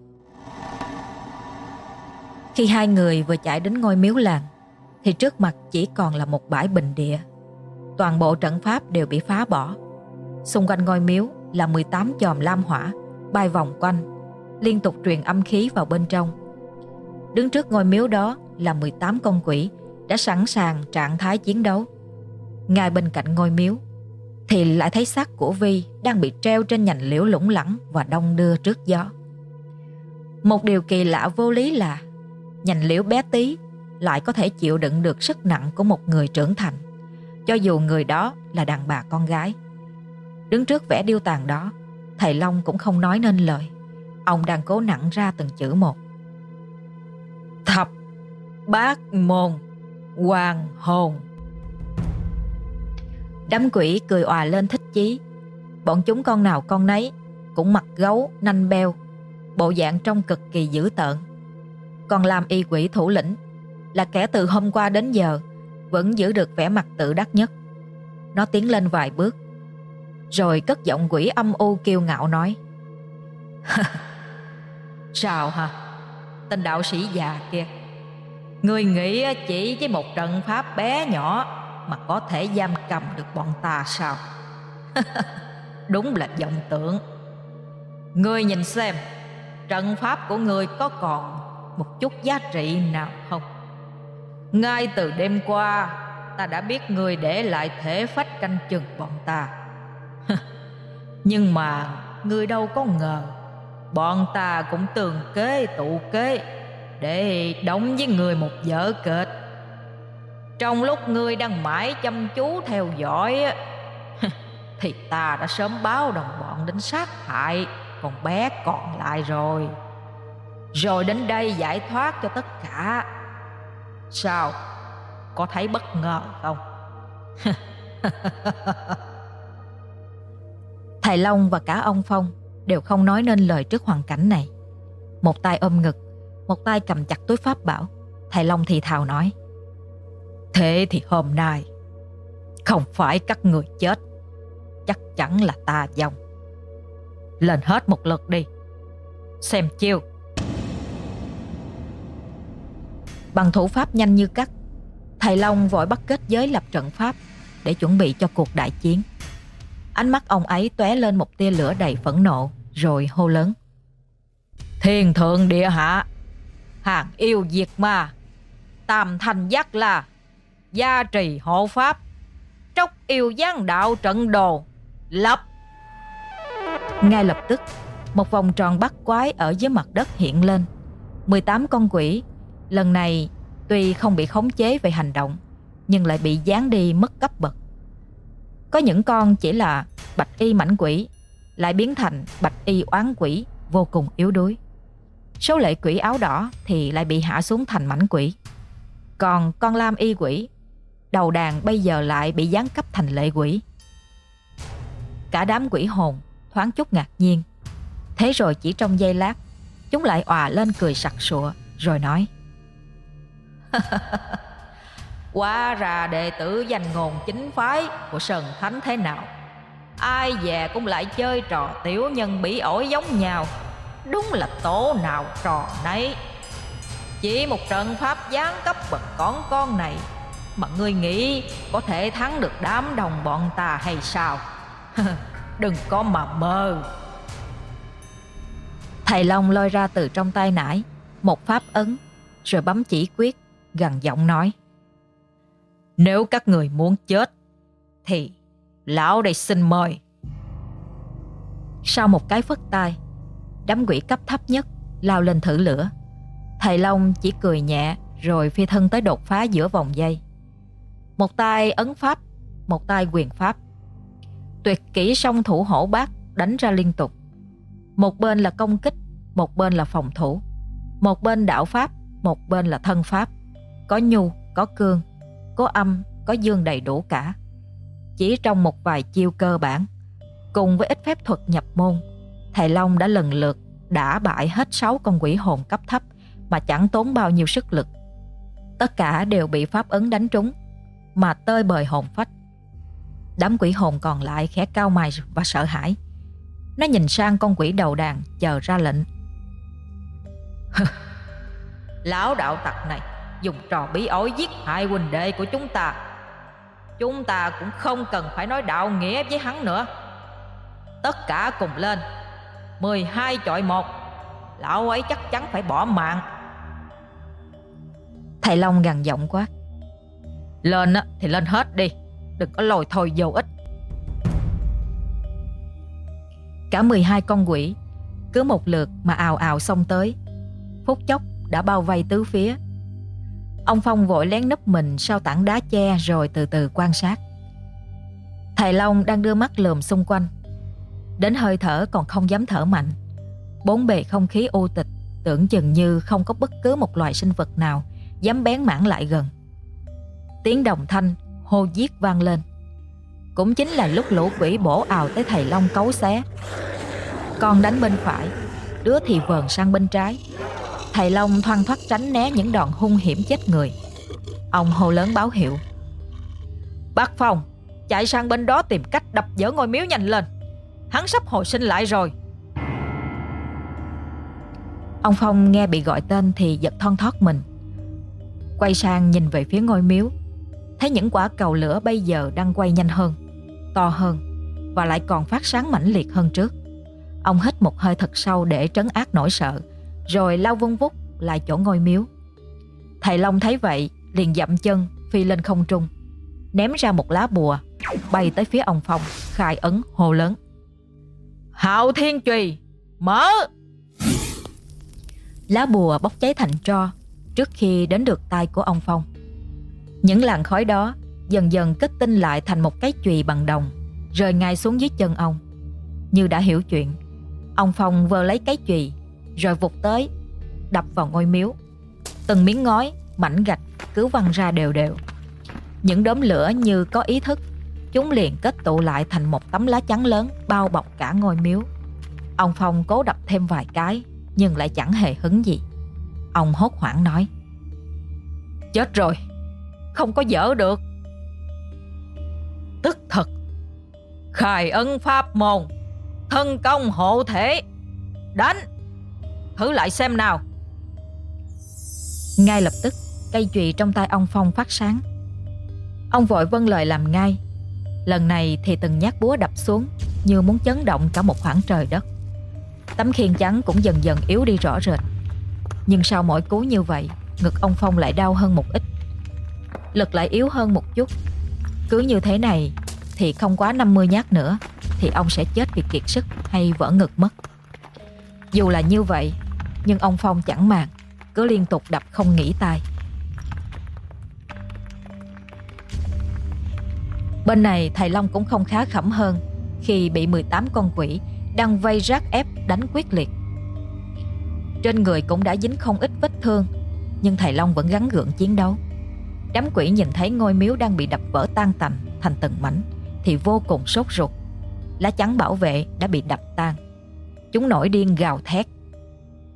Khi hai người vừa chạy đến ngôi miếu làng thì trước mặt chỉ còn là một bãi bình địa. Toàn bộ trận pháp đều bị phá bỏ. Xung quanh ngôi miếu là mười tám chòm lam hỏa bay vòng quanh, liên tục truyền âm khí vào bên trong. Đứng trước ngôi miếu đó là mười tám con quỷ đã sẵn sàng trạng thái chiến đấu. Ngay bên cạnh ngôi miếu thì lại thấy xác của Vi đang bị treo trên nhành liễu lủng lẳng và đong đưa trước gió. Một điều kỳ lạ vô lý là nhành liễu bé tí lại có thể chịu đựng được sức nặng của một người trưởng thành, cho dù người đó là đàn bà con gái. Đứng trước vẻ điêu tàn đó, thầy Long cũng không nói nên lời. Ông đang cố nặn ra từng chữ một: thập bát môn hoàng hồn. Đám quỷ cười òa lên thích chí. Bọn chúng con nào con nấy cũng mặt gấu nanh beo, bộ dạng trông cực kỳ dữ tợn. Còn Lam y quỷ thủ lĩnh là kẻ từ hôm qua đến giờ vẫn giữ được vẻ mặt tự đắc nhất. Nó tiến lên vài bước rồi cất giọng quỷ âm u kiêu ngạo nói: sao hả, tên đạo sĩ già kia, ngươi nghĩ chỉ với một trận pháp bé nhỏ mà có thể giam cầm được bọn ta sao? Đúng là vọng tưởng. Ngươi nhìn xem, trận pháp của ngươi có còn một chút giá trị nào không? Ngay từ đêm qua ta đã biết ngươi để lại thể phách canh chừng bọn ta. Nhưng mà ngươi đâu có ngờ bọn ta cũng tường kế tụ kế để đóng với ngươi một vở kịch. Trong lúc ngươi đang mãi chăm chú theo dõi thì ta đã sớm báo đồng bọn đến sát hại con bé còn lại rồi, rồi đến đây giải thoát cho tất cả. Sao, có thấy bất ngờ không? Thầy Long và cả ông Phong đều không nói nên lời trước hoàn cảnh này. Một tay ôm ngực, một tay cầm chặt túi pháp bảo. Thầy Long thì thào nói: thế thì hôm nay không phải các người chết, chắc chắn là ta vong. Lên hết một lượt đi, xem chiêu. Bằng thủ pháp nhanh như cắt, thầy Long vội bắt kết giới lập trận pháp để chuẩn bị cho cuộc đại chiến. Ánh mắt ông ấy tóe lên một tia lửa đầy phẫn nộ, rồi hô lớn: thiên thượng địa hạ, hàng yêu diệt ma, tam thành giác la, gia trì hộ pháp, tróc yêu giáng đạo trận đồ, lập. Ngay lập tức, một vòng tròn bắt quái ở dưới mặt đất hiện lên. mười tám con quỷ lần này tuy không bị khống chế về hành động, nhưng lại bị giáng đi mất cấp bậc. Có những con chỉ là bạch y mãnh quỷ, lại biến thành bạch y oán quỷ vô cùng yếu đuối. Số lệ quỷ áo đỏ thì lại bị hạ xuống thành mãnh quỷ. Còn con lam y quỷ đầu đàn bây giờ lại bị giáng cấp thành lệ quỷ. Cả đám quỷ hồn thoáng chút ngạc nhiên. Thế rồi chỉ trong giây lát, chúng lại òa lên cười sặc sụa rồi nói: Hóa ra đệ tử danh ngôn chính phái của Sơn Thánh thế nào, ai về cũng lại chơi trò tiểu nhân bỉ ổi giống nhau. Đúng là tổ nào trò nấy. Chỉ một trận pháp giáng cấp bậc con con này mà ngươi nghĩ có thể thắng được đám đồng bọn ta hay sao? Đừng có mà mơ. Thầy Long lôi ra từ trong tay nải một pháp ấn, rồi bấm chỉ quyết, gằn giọng nói: Nếu các người muốn chết thì lão đây xin mời. Sau một cái phất tay, đám quỷ cấp thấp nhất lao lên thử lửa. Thầy Long chỉ cười nhẹ rồi phi thân tới đột phá giữa vòng dây. Một tay ấn pháp, một tay quyền pháp, tuyệt kỹ song thủ hổ bát đánh ra liên tục. Một bên là công kích, một bên là phòng thủ. Một bên đạo pháp, một bên là thân pháp. Có nhu, có cương, có âm, có dương đầy đủ cả. Chỉ trong một vài chiêu cơ bản, cùng với ít phép thuật nhập môn, thầy Long đã lần lượt đả bại hết sáu con quỷ hồn cấp thấp mà chẳng tốn bao nhiêu sức lực. Tất cả đều bị pháp ấn đánh trúng mà tơi bời hồn phách. Đám quỷ hồn còn lại khẽ cau mày và sợ hãi. Nó nhìn sang con quỷ đầu đàn chờ ra lệnh. Lão đạo tặc này dùng trò bí ổi giết hại huynh đệ của chúng ta. Chúng ta cũng không cần phải nói đạo nghĩa với hắn nữa. Tất cả cùng lên, mười hai chọi một. Lão ấy chắc chắn phải bỏ mạng. Thầy Long gằn giọng quát: Lên thì lên hết đi, đừng có lồi thôi vô ích. Cả mười hai con quỷ cứ một lượt mà ào ào xông tới, phút chốc đã bao vây tứ phía. Ông Phong vội lén núp mình sau tảng đá che rồi từ từ quan sát. Thầy Long đang đưa mắt lườm xung quanh, đến hơi thở còn không dám thở mạnh. Bốn bề không khí u tịch, tưởng chừng như không có bất cứ một loài sinh vật nào dám bén mảng lại gần. Tiếng đồng thanh hô giết vang lên. Cũng chính là lúc lũ quỷ bổ ào tới thầy Long cấu xé. Con đánh bên phải, đứa thì vờn sang bên trái. Thầy Long thoăn thoắt tránh né những đòn hung hiểm chết người. Ông hô lớn báo hiệu: Bác Phong, chạy sang bên đó tìm cách đập vỡ ngôi miếu nhanh lên. Hắn sắp hồi sinh lại rồi. Ông Phong nghe bị gọi tên thì giật thon thót mình, quay sang nhìn về phía ngôi miếu, thấy những quả cầu lửa bây giờ đang quay nhanh hơn, to hơn và lại còn phát sáng mãnh liệt hơn trước. Ông hít một hơi thật sâu để trấn áp nỗi sợ, rồi lao vun vút lại chỗ ngôi miếu. Thầy Long thấy vậy liền dậm chân phi lên không trung, ném ra một lá bùa bay tới phía ông Phong, khai ấn hô lớn: Hạo Thiên Chùy, mở! Lá bùa bốc cháy thành tro trước khi đến được tay của ông Phong. Những làn khói đó dần dần kết tinh lại thành một cái chùy bằng đồng, rơi ngay xuống dưới chân ông. Như đã hiểu chuyện, ông Phong vơ lấy cái chùy rồi vụt tới đập vào ngôi miếu. Từng miếng ngói, mảnh gạch cứ văng ra đều đều. Những đốm lửa như có ý thức, chúng liền kết tụ lại thành một tấm lá chắn lớn bao bọc cả ngôi miếu. Ông Phong cố đập thêm vài cái nhưng lại chẳng hề hứng gì. Ông hốt hoảng nói: Chết rồi, không có dở được. Tức thật, khai ân pháp môn, thân công hộ thể, đánh, thử lại xem nào. Ngay lập tức cây chùy trong tay ông Phong phát sáng. Ông vội vâng lời làm ngay. Lần này thì từng nhát búa đập xuống như muốn chấn động cả một khoảng trời đất. Tấm khiên trắng cũng dần dần yếu đi rõ rệt. Nhưng sau mỗi cú như vậy, ngực ông Phong lại đau hơn một ít, lực lại yếu hơn một chút. Cứ như thế này thì không quá năm mươi nhát nữa thì ông sẽ chết vì kiệt sức hay vỡ ngực mất. Dù là như vậy, nhưng ông Phong chẳng màng, cứ liên tục đập không nghỉ tay. Bên này thầy Long cũng không khá khẩm hơn khi bị mười tám con quỷ đang vây rát ép đánh quyết liệt. Trên người cũng đã dính không ít vết thương, nhưng thầy Long vẫn gắng gượng chiến đấu. Đám quỷ nhìn thấy ngôi miếu đang bị đập vỡ tan tành thành từng mảnh thì vô cùng sốt ruột. Lá chắn bảo vệ đã bị đập tan. Chúng nổi điên gào thét: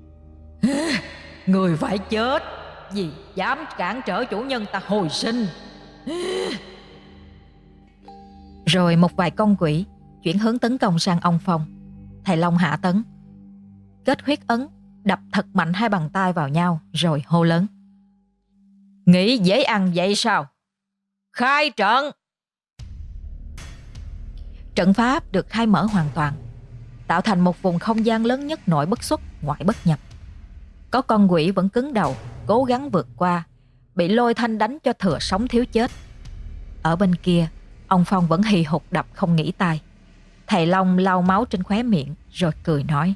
Người phải chết vì dám cản trở chủ nhân ta hồi sinh. Rồi một vài con quỷ chuyển hướng tấn công sang ông Phong. Thầy Long hạ tấn, kết huyết ấn, đập thật mạnh hai bàn tay vào nhau rồi hô lớn: nghĩ dễ ăn vậy sao? Khai trận! Trận pháp được khai mở hoàn toàn, tạo thành một vùng không gian lớn nhất nội bất xuất, ngoại bất nhập. Có con quỷ vẫn cứng đầu, cố gắng vượt qua, bị Lôi Thanh đánh cho thừa sống thiếu chết. Ở bên kia, ông Phong vẫn hì hục đập không nghỉ tay. Thầy Long lau máu trên khóe miệng rồi cười nói: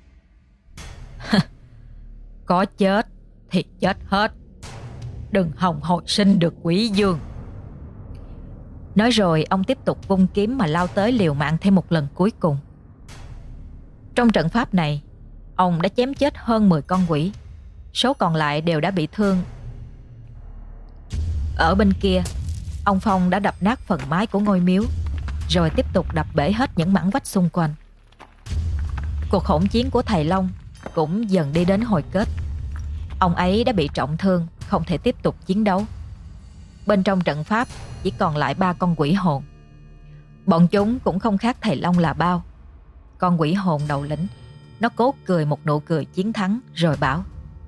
có chết thì chết hết, đừng hòng hồi sinh được quỷ dương. Nói rồi ông tiếp tục vung kiếm mà lao tới liều mạng thêm một lần cuối cùng. Trong trận pháp này, ông đã chém chết hơn mười con quỷ, số còn lại đều đã bị thương. Ở bên kia, ông Phong đã đập nát phần mái của ngôi miếu, rồi tiếp tục đập bể hết những mảng vách xung quanh. Cuộc hỗn chiến của thầy Long cũng dần đi đến hồi kết. Ông ấy đã bị trọng thương, không thể tiếp tục chiến đấu. Bên trong trận pháp chỉ còn lại ba con quỷ hồn. Bọn chúng cũng không khác thầy Long là bao. Con quỷ hồn đầu lĩnh, nó cố cười một nụ cười chiến thắng rồi bảo: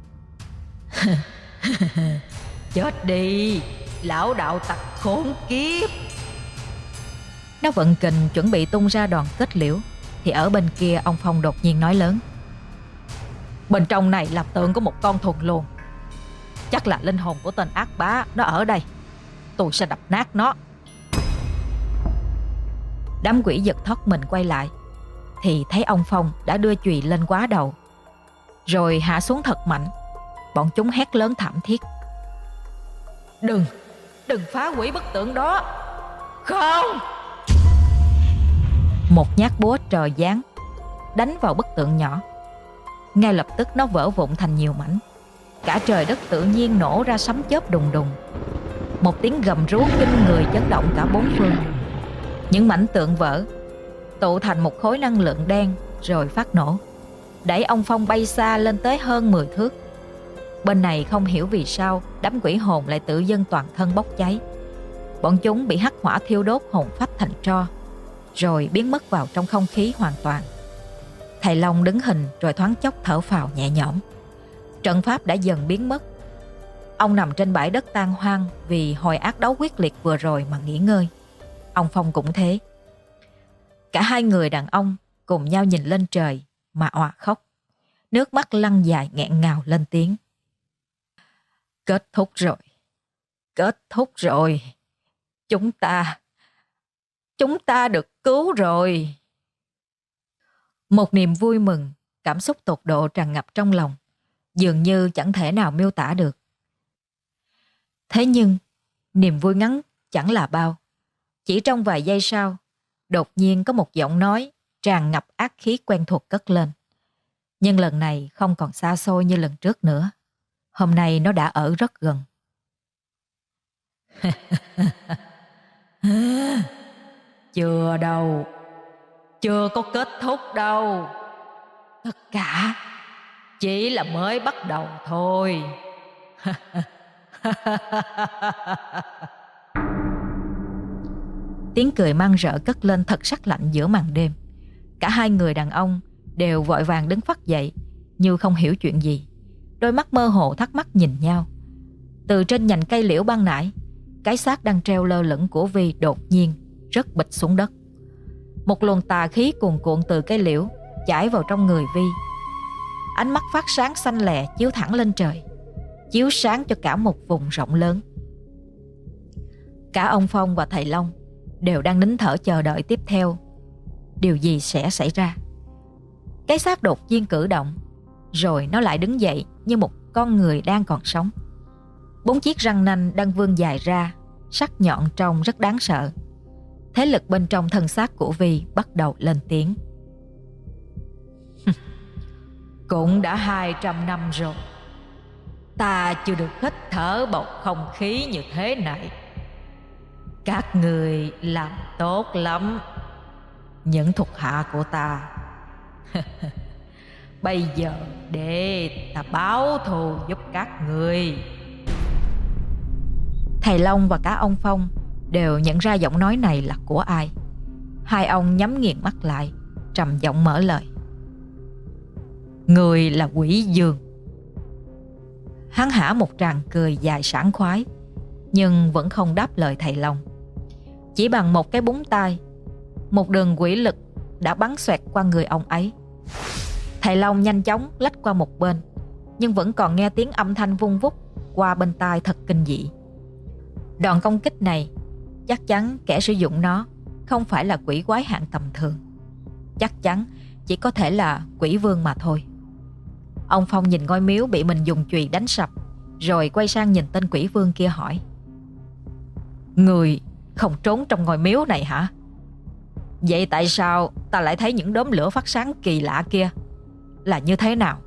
chết đi, lão đạo tặc khốn kiếp. Nó vận kình chuẩn bị tung ra đòn kết liễu, thì ở bên kia ông Phong đột nhiên nói lớn: bên trong này là tượng của một con thuần luồng, chắc là linh hồn của tên ác bá nó ở đây, tôi sẽ đập nát nó. Đám quỷ giật thoát mình quay lại, thì thấy ông Phong đã đưa chùy lên quá đầu, rồi hạ xuống thật mạnh. Bọn chúng hét lớn thảm thiết: đừng, đừng phá hủy bức tượng đó, không! Một nhát búa trời giáng đánh vào bức tượng nhỏ. Ngay lập tức nó vỡ vụn thành nhiều mảnh. Cả trời đất tự nhiên nổ ra sấm chớp đùng đùng. Một tiếng gầm rú kinh người chấn động cả bốn phương. Những mảnh tượng vỡ tụ thành một khối năng lượng đen rồi phát nổ, đẩy ông Phong bay xa lên tới hơn mười thước. Bên này không hiểu vì sao đám quỷ hồn lại tự dưng toàn thân bốc cháy. Bọn chúng bị hắc hỏa thiêu đốt hồn phách thành tro, rồi biến mất vào trong không khí hoàn toàn. Thầy Long đứng hình rồi thoáng chốc thở phào nhẹ nhõm. Trận pháp đã dần biến mất. Ông nằm trên bãi đất tan hoang vì hồi ác đấu quyết liệt vừa rồi mà nghỉ ngơi. Ông Phong cũng thế. Cả hai người đàn ông cùng nhau nhìn lên trời mà òa khóc. Nước mắt lăn dài nghẹn ngào lên tiếng: kết thúc rồi, kết thúc rồi. Chúng ta, chúng ta được cứu rồi. Một niềm vui mừng, cảm xúc tột độ tràn ngập trong lòng, dường như chẳng thể nào miêu tả được. Thế nhưng, niềm vui ngắn chẳng là bao. Chỉ trong vài giây sau, đột nhiên có một giọng nói tràn ngập ác khí quen thuộc cất lên. Nhưng lần này không còn xa xôi như lần trước nữa. Hôm nay nó đã ở rất gần. Chưa đâu, chưa có kết thúc đâu. Tất cả chỉ là mới bắt đầu thôi. Tiếng cười man rợ cất lên thật sắc lạnh giữa màn đêm. Cả hai người đàn ông đều vội vàng đứng phắt dậy, như không hiểu chuyện gì. Đôi mắt mơ hồ thắc mắc nhìn nhau. Từ trên nhành cây liễu ban nãy, cái xác đang treo lơ lửng của Vi đột nhiên rớt bịch xuống đất. Một luồng tà khí cuồn cuộn từ cây liễu chảy vào trong người Vi. Ánh mắt phát sáng xanh lè chiếu thẳng lên trời, chiếu sáng cho cả một vùng rộng lớn. Cả ông Phong và thầy Long đều đang nín thở chờ đợi tiếp theo điều gì sẽ xảy ra. Cái xác đột nhiên cử động, rồi nó lại đứng dậy như một con người đang còn sống. Bốn chiếc răng nanh đang vươn dài ra, sắc nhọn trông rất đáng sợ. Thế lực bên trong thân xác của Vi bắt đầu lên tiếng: cũng đã hai trăm năm rồi, ta chưa được hít thở bầu không khí như thế này. Các người làm tốt lắm, những thuộc hạ của ta. Bây giờ để ta báo thù giúp các người. Thầy Long và cả ông Phong đều nhận ra giọng nói này là của ai. Hai ông nhắm nghiền mắt lại, trầm giọng mở lời. Người là Quỷ Dương. Hắn hả một tràng cười dài sảng khoái, nhưng vẫn không đáp lời thầy Long. Chỉ bằng một cái búng tay, một đường quỷ lực đã bắn xoẹt qua người ông ấy. Thầy Long nhanh chóng lách qua một bên, nhưng vẫn còn nghe tiếng âm thanh vung vút qua bên tai thật kinh dị. Đòn công kích này, chắc chắn kẻ sử dụng nó không phải là quỷ quái hạng tầm thường. Chắc chắn chỉ có thể là Quỷ Vương mà thôi. Ông Phong nhìn ngôi miếu bị mình dùng chùy đánh sập, rồi quay sang nhìn tên Quỷ Vương kia hỏi. Người không trốn trong ngôi miếu này hả? Vậy tại sao ta lại thấy những đốm lửa phát sáng kỳ lạ kia? Là như thế nào?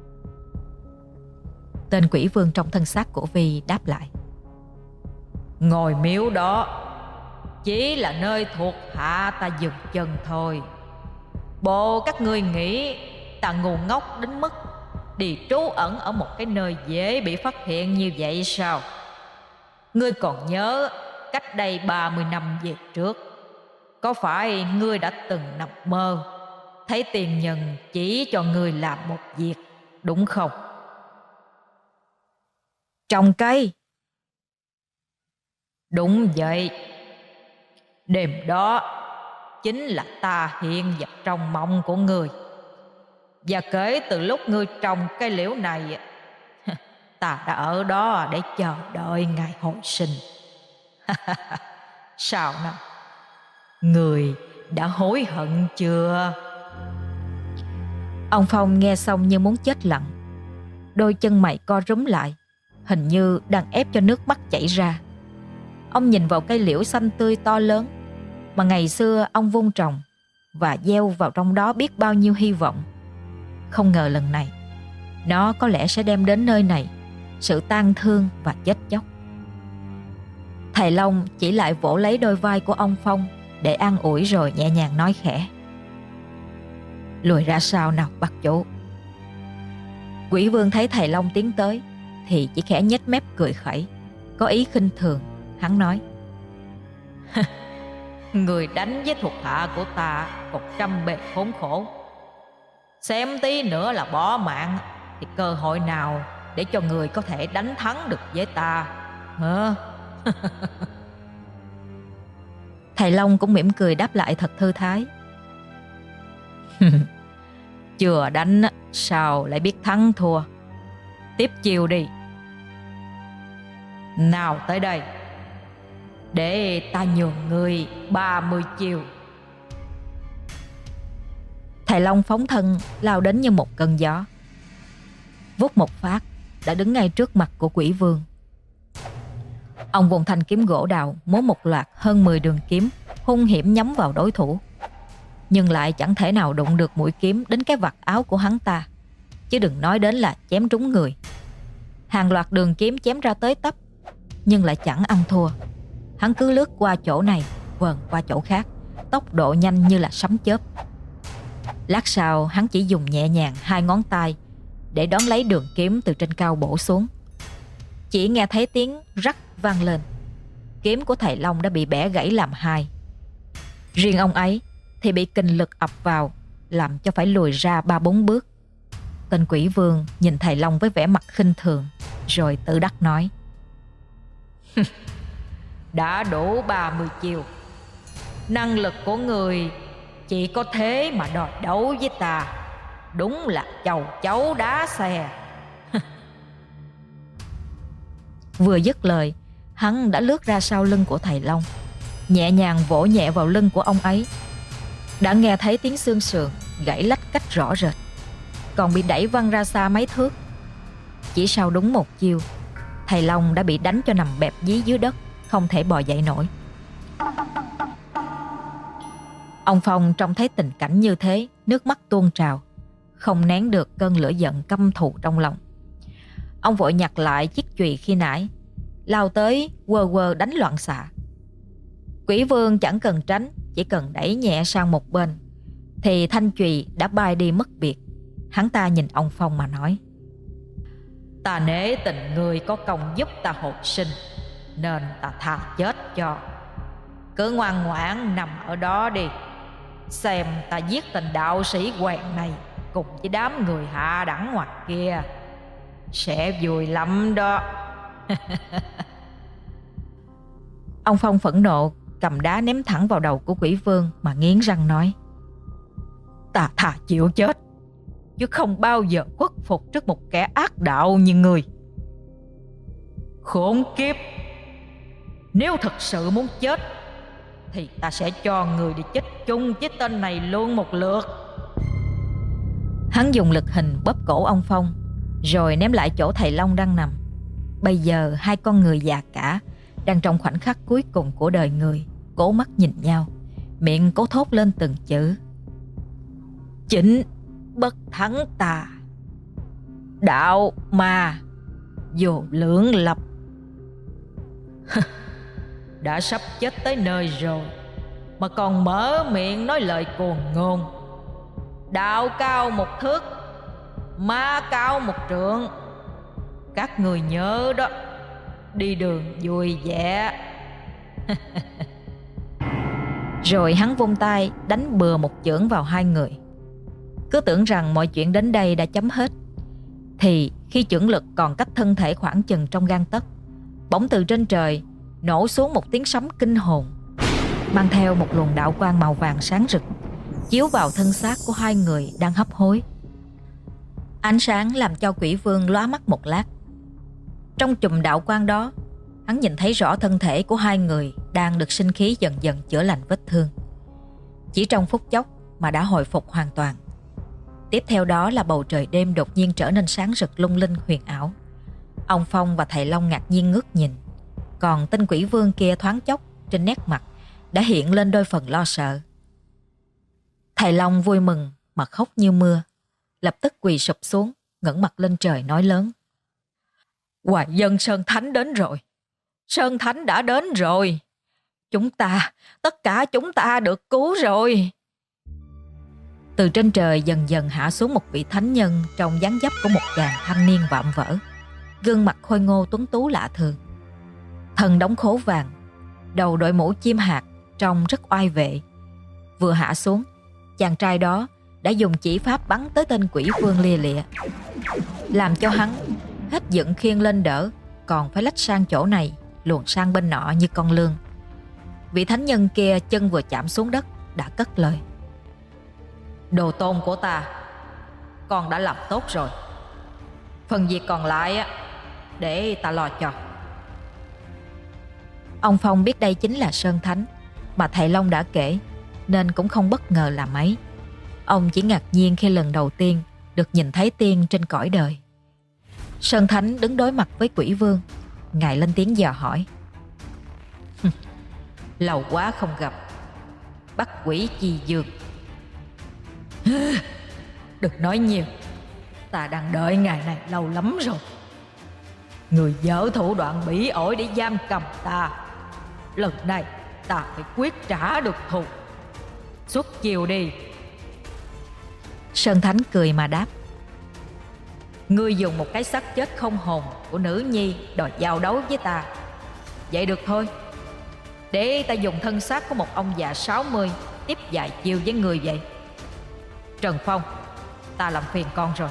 Tên Quỷ Vương trong thân xác của Vi đáp lại. Ngôi miếu đó chỉ là nơi thuộc hạ ta dừng chân thôi. Bộ các ngươi nghĩ ta ngu ngốc đến mức đi trú ẩn ở một cái nơi dễ bị phát hiện như vậy sao? Ngươi còn nhớ cách đây ba mươi năm về trước, có phải ngươi đã từng nằm mơ thấy tiền nhân chỉ cho ngươi làm một việc, đúng không? Trồng cây. Đúng vậy. Đêm đó chính là ta hiện vào trong mộng của ngươi. Và kể từ lúc ngươi trồng cây liễu này, ta đã ở đó để chờ đợi ngày hồi sinh. Sao nào? Ngươi đã hối hận chưa? Ông Phong nghe xong như muốn chết lặng. Đôi chân mày co rúm lại, hình như đang ép cho nước mắt chảy ra. Ông nhìn vào cây liễu xanh tươi to lớn mà ngày xưa ông vun trồng và gieo vào trong đó biết bao nhiêu hy vọng. Không ngờ lần này nó có lẽ sẽ đem đến nơi này sự tang thương và chết chóc. Thầy Long chỉ lại vỗ lấy đôi vai của ông Phong để an ủi, rồi nhẹ nhàng nói khẽ. Lùi ra sau nào bác chủ. Quỷ Vương thấy thầy Long tiến tới thì chỉ khẽ nhếch mép cười khẩy, có ý khinh thường. Hắn nói. Người đánh với thuộc hạ của ta còn trăm bề khốn khổ, xem tí nữa là bỏ mạng thì cơ hội nào để cho người có thể đánh thắng được với ta hả? Thầy Long cũng mỉm cười đáp lại thật thư thái. Chưa đánh sao lại biết thắng thua? Tiếp chiêu đi. Nào tới đây, để ta nhường người ba mươi chiêu. Thầy Long phóng thân lao đến như một cơn gió, vút một phát đã đứng ngay trước mặt của Quỷ Vương. Ông vùng thanh kiếm gỗ đào múa một loạt hơn mười đường kiếm hung hiểm nhắm vào đối thủ, nhưng lại chẳng thể nào đụng được mũi kiếm đến cái vạt áo của hắn ta, chứ đừng nói đến là chém trúng người. Hàng loạt đường kiếm chém ra tới tấp, nhưng lại chẳng ăn thua. Hắn cứ lướt qua chỗ này vờn qua chỗ khác, tốc độ nhanh như là sấm chớp. Lát sau hắn chỉ dùng nhẹ nhàng hai ngón tay để đón lấy đường kiếm từ trên cao bổ xuống. Chỉ nghe thấy tiếng rắc vang lên, kiếm của thầy Long đã bị bẻ gãy làm hai. Riêng ông ấy thì bị kình lực ập vào, làm cho phải lùi ra ba bốn bước. Tên Quỷ Vương nhìn thầy Long với vẻ mặt khinh thường, rồi tự đắc nói. Đã đủ ba mươi chiêu, năng lực của người chỉ có thế mà đòi đấu với ta, đúng là chầu chấu đá xe. Vừa dứt lời, hắn đã lướt ra sau lưng của thầy Long, nhẹ nhàng vỗ nhẹ vào lưng của ông ấy. Đã nghe thấy tiếng xương sườn gãy lách cách rõ rệt, còn bị đẩy văng ra xa mấy thước. Chỉ sau đúng một chiêu, thầy Long đã bị đánh cho nằm bẹp dí dưới đất, không thể bò dậy nổi. Ông Phong trông thấy tình cảnh như thế, nước mắt tuôn trào, không nén được cơn lửa giận căm thù trong lòng. Ông vội nhặt lại chiếc chùy khi nãy, lao tới quơ quơ đánh loạn xạ. Quỷ Vương chẳng cần tránh, chỉ cần đẩy nhẹ sang một bên thì thanh chùy đã bay đi mất biệt. Hắn ta nhìn ông Phong mà nói. Ta nể tình người có công giúp ta hồi sinh, nên ta tha chết cho. Cứ ngoan ngoãn nằm ở đó đi, xem ta giết tên đạo sĩ quèn này cùng với đám người hạ đẳng ngoài kia. Sẽ vui lắm đó. Ông Phong phẫn nộ cầm đá ném thẳng vào đầu của Quỷ Vương mà nghiến răng nói: Ta thà chịu chết, chứ không bao giờ khuất phục trước một kẻ ác đạo như người. Khốn kiếp! Nếu thật sự muốn chết thì ta sẽ cho người đi chết chung với tên này luôn một lượt. Hắn dùng lực hình bóp cổ ông Phong, rồi ném lại chỗ thầy Long đang nằm. Bây giờ hai con người già cả đang trong khoảnh khắc cuối cùng của đời người, cố mắt nhìn nhau, miệng cố thốt lên từng chữ: Chính bất thắng tà, đạo ma vô lưỡng lập. Đã sắp chết tới nơi rồi mà còn mở miệng nói lời cuồng ngôn. Đạo cao một thước, ma cao một trượng. Các người nhớ đó, đi đường vui vẻ. Rồi hắn vung tay đánh bừa một chưởng vào hai người. Cứ tưởng rằng mọi chuyện đến đây đã chấm hết, thì khi chưởng lực còn cách thân thể khoảng chừng trong gang tấc, bỗng từ trên trời nổ xuống một tiếng sấm kinh hồn, mang theo một luồng đạo quang màu vàng sáng rực, chiếu vào thân xác của hai người đang hấp hối. Ánh sáng làm cho Quỷ Vương lóa mắt một lát. Trong chùm đạo quang đó, hắn nhìn thấy rõ thân thể của hai người đang được sinh khí dần dần chữa lành vết thương. Chỉ trong phút chốc mà đã hồi phục hoàn toàn. Tiếp theo đó là bầu trời đêm đột nhiên trở nên sáng rực lung linh huyền ảo. Ông Phong và thầy Long ngạc nhiên ngước nhìn, còn tên Quỷ Vương kia thoáng chốc trên nét mặt đã hiện lên đôi phần lo sợ. Thầy Long vui mừng mà khóc như mưa, lập tức quỳ sụp xuống, ngẩng mặt lên trời nói lớn: Hoài Dân Sơn Thánh đến rồi, Sơn Thánh đã đến rồi, chúng ta, tất cả chúng ta được cứu rồi. Từ trên trời dần dần hạ xuống một vị thánh nhân trong dáng dấp của một chàng thanh niên vạm vỡ, gương mặt khôi ngô tuấn tú lạ thường. Thân đóng khố vàng, đầu đội mũ chim hạt trông rất oai vệ. Vừa hạ xuống, chàng trai đó đã dùng chỉ pháp bắn tới tên Quỷ Vương lia lịa, làm cho hắn hết giận khiêng lên đỡ, còn phải lách sang chỗ này luồn sang bên nọ như con lươn. Vị thánh nhân kia chân vừa chạm xuống đất đã cất lời: Đồ tôn của ta, con đã làm tốt rồi. Phần việc còn lại á, để ta lo cho. Ông Phong biết đây chính là Sơn Thánh mà thầy Long đã kể, nên cũng không bất ngờ là mấy. Ông chỉ ngạc nhiên khi lần đầu tiên được nhìn thấy tiên trên cõi đời. Sơn Thánh đứng đối mặt với Quỷ Vương, ngài lên tiếng dò hỏi: Lâu quá không gặp, bắt quỷ chi dương. Đừng nói nhiều, ta đang đợi ngày này lâu lắm rồi. Người dở thủ đoạn bỉ ổi để giam cầm ta, lần này ta phải quyết trả được thù. Xuất chiều đi. Sơn Thánh cười mà đáp: Ngươi dùng một cái xác chết không hồn của nữ nhi đòi giao đấu với ta. Vậy được thôi, để ta dùng thân xác của một ông già sáu mươi tiếp vài chiều với người vậy. Trần Phong, ta làm phiền con rồi.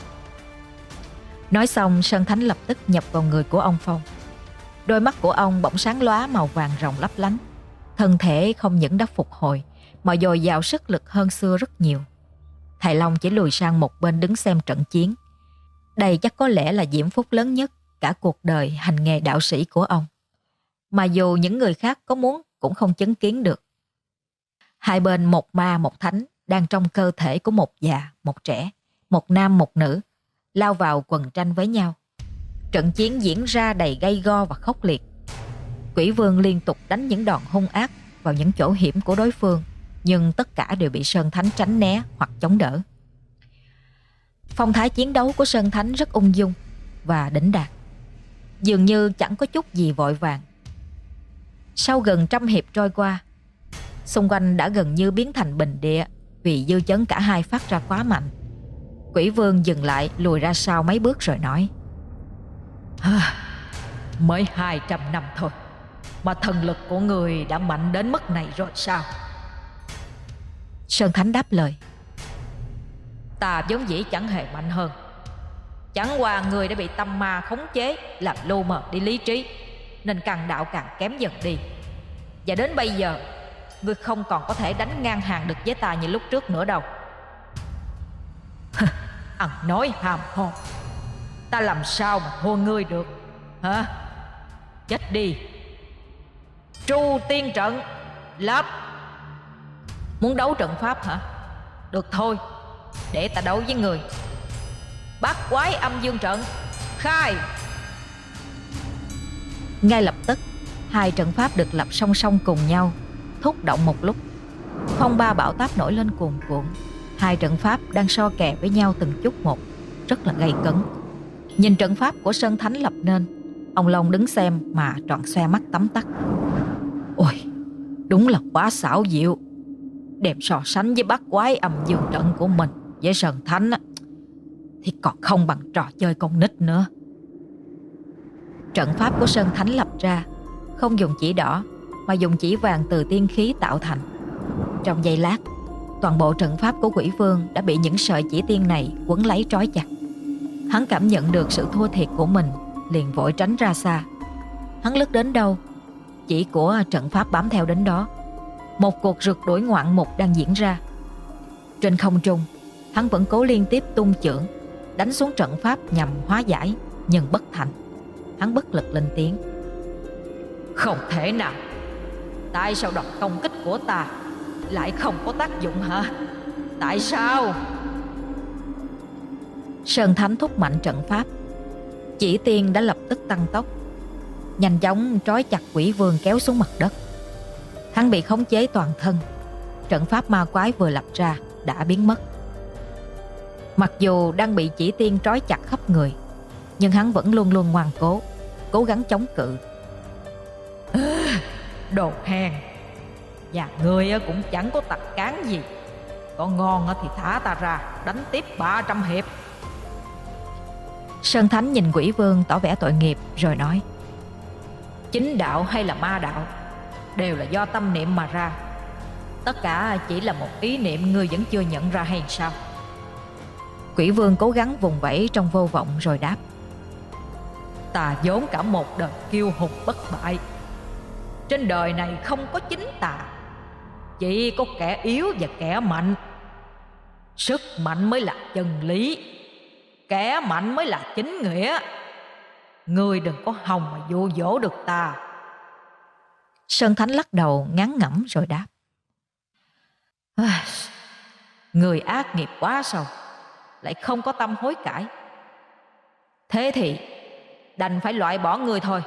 Nói xong, Sơn Thánh lập tức nhập vào người của ông Phong. Đôi mắt của ông bỗng sáng lóa màu vàng ròng lấp lánh. Thân thể không những đã phục hồi mà dồi dào sức lực hơn xưa rất nhiều. Thầy Long chỉ lùi sang một bên đứng xem trận chiến. Đây chắc có lẽ là diễm phúc lớn nhất cả cuộc đời hành nghề đạo sĩ của ông, mà dù những người khác có muốn cũng không chứng kiến được. Hai bên một ma một thánh đang trong cơ thể của một già một trẻ, một nam một nữ, lao vào quần tranh với nhau. Trận chiến diễn ra đầy gay go và khốc liệt. Quỷ Vương liên tục đánh những đòn hung ác vào những chỗ hiểm của đối phương, nhưng tất cả đều bị Sơn Thánh tránh né hoặc chống đỡ. Phong thái chiến đấu của Sơn Thánh rất ung dung và đỉnh đạt, dường như chẳng có chút gì vội vàng. Sau gần trăm hiệp trôi qua, xung quanh đã gần như biến thành bình địa vì dư chấn cả hai phát ra quá mạnh. Quỷ Vương dừng lại, lùi ra sau mấy bước rồi nói: Mới hai trăm năm thôi mà thần lực của người đã mạnh đến mức này rồi sao? Sơn Thánh đáp lời. Ta vốn dĩ chẳng hề mạnh hơn. Chẳng qua người đã bị tâm ma khống chế, làm lu mờ đi lý trí, nên căn đạo càng kém dần đi. Và đến bây giờ ngươi không còn có thể đánh ngang hàng được với ta như lúc trước nữa đâu. Ăn nói hàm hồ, ta làm sao mà thua ngươi được hả? Chết đi. Tru tiên trận lắp. Muốn đấu trận pháp hả? Được thôi, để ta đấu với người. Bát quái âm dương trận khai. Ngay lập tức hai trận pháp được lập song song cùng nhau, thúc động một lúc. Phong ba bão táp nổi lên cuồn cuộn. Hai trận pháp đang so kè với nhau từng chút một, rất là gay cấn. Nhìn trận pháp của Sơn Thánh lập nên, ông Long đứng xem mà tròn xoe mắt tấm tắc. Ôi, đúng là quá xảo diệu. Đem so sánh với bát quái âm dương trận của mình với Sơn Thánh á, thì còn không bằng trò chơi con nít nữa. Trận pháp của Sơn Thánh lập ra không dùng chỉ đỏ mà dùng chỉ vàng từ tiên khí tạo thành. Trong giây lát, toàn bộ trận pháp của Quỷ Vương đã bị những sợi chỉ tiên này quấn lấy trói chặt. Hắn cảm nhận được sự thua thiệt của mình, liền vội tránh ra xa. Hắn lướt đến đâu, chỉ của trận pháp bám theo đến đó. Một cuộc rượt đuổi ngoạn mục đang diễn ra. Trên không trung, hắn vẫn cố liên tiếp tung chưởng đánh xuống trận pháp nhằm hóa giải, nhưng bất thành. Hắn bất lực lên tiếng. Không thể nào. Tại sao đòn công kích của ta lại không có tác dụng hả? Tại sao? Sơn Thánh thúc mạnh trận pháp. Chỉ tiên đã lập tức tăng tốc, nhanh chóng trói chặt Quỷ Vương kéo xuống mặt đất. Hắn bị khống chế toàn thân. Trận pháp ma quái vừa lập ra đã biến mất. Mặc dù đang bị chỉ tiên trói chặt khắp người, nhưng hắn vẫn luôn luôn ngoan cố, cố gắng chống cự. Đồ hèn. Nhà ngươi cũng chẳng có tật cán gì. Có ngon thì thả ta ra đánh tiếp ba trăm hiệp. Sơn Thánh nhìn Quỷ Vương tỏ vẻ tội nghiệp rồi nói. Chính đạo hay là ma đạo đều là do tâm niệm mà ra. Tất cả chỉ là một ý niệm ngươi vẫn chưa nhận ra hay sao? Quỷ Vương cố gắng vùng vẫy trong vô vọng rồi đáp. Ta vốn cả một đời kiêu hùng bất bại. Trên đời này không có chính tà, chỉ có kẻ yếu và kẻ mạnh. Sức mạnh mới là chân lý, kẻ mạnh mới là chính nghĩa. Ngươi đừng có hòng mà dụ dỗ được ta. Sơn Thánh lắc đầu ngán ngẩm rồi đáp. Người ác nghiệp quá sâu, lại không có tâm hối cải. Thế thì đành phải loại bỏ người thôi.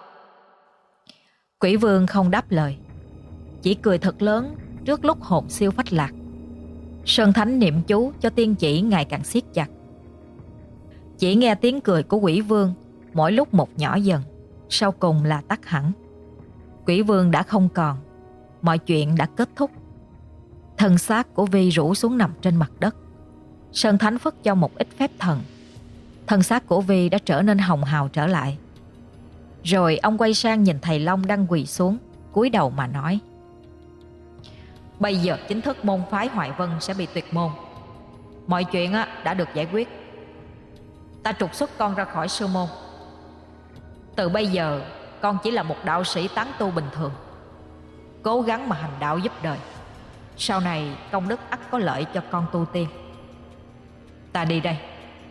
Quỷ Vương không đáp lời, chỉ cười thật lớn trước lúc hồn siêu phách lạc. Sơn Thánh niệm chú cho tiên chỉ ngày càng siết chặt. Chỉ nghe tiếng cười của Quỷ Vương mỗi lúc một nhỏ dần, sau cùng là tắt hẳn. Quỷ Vương đã không còn, mọi chuyện đã kết thúc. Thân xác của Vi rũ xuống nằm trên mặt đất. Sơn Thánh phất cho một ít phép thần. Thân xác của Vi đã trở nên hồng hào trở lại. Rồi ông quay sang nhìn thầy Long đang quỳ xuống, cúi đầu mà nói. Bây giờ chính thức môn phái Hoài Vân sẽ bị tuyệt môn. Mọi chuyện đã được giải quyết. Ta trục xuất con ra khỏi sư môn. Từ bây giờ con chỉ là một đạo sĩ tán tu bình thường, cố gắng mà hành đạo giúp đời. Sau này công đức ắt có lợi cho con tu tiên. Ta đi đây.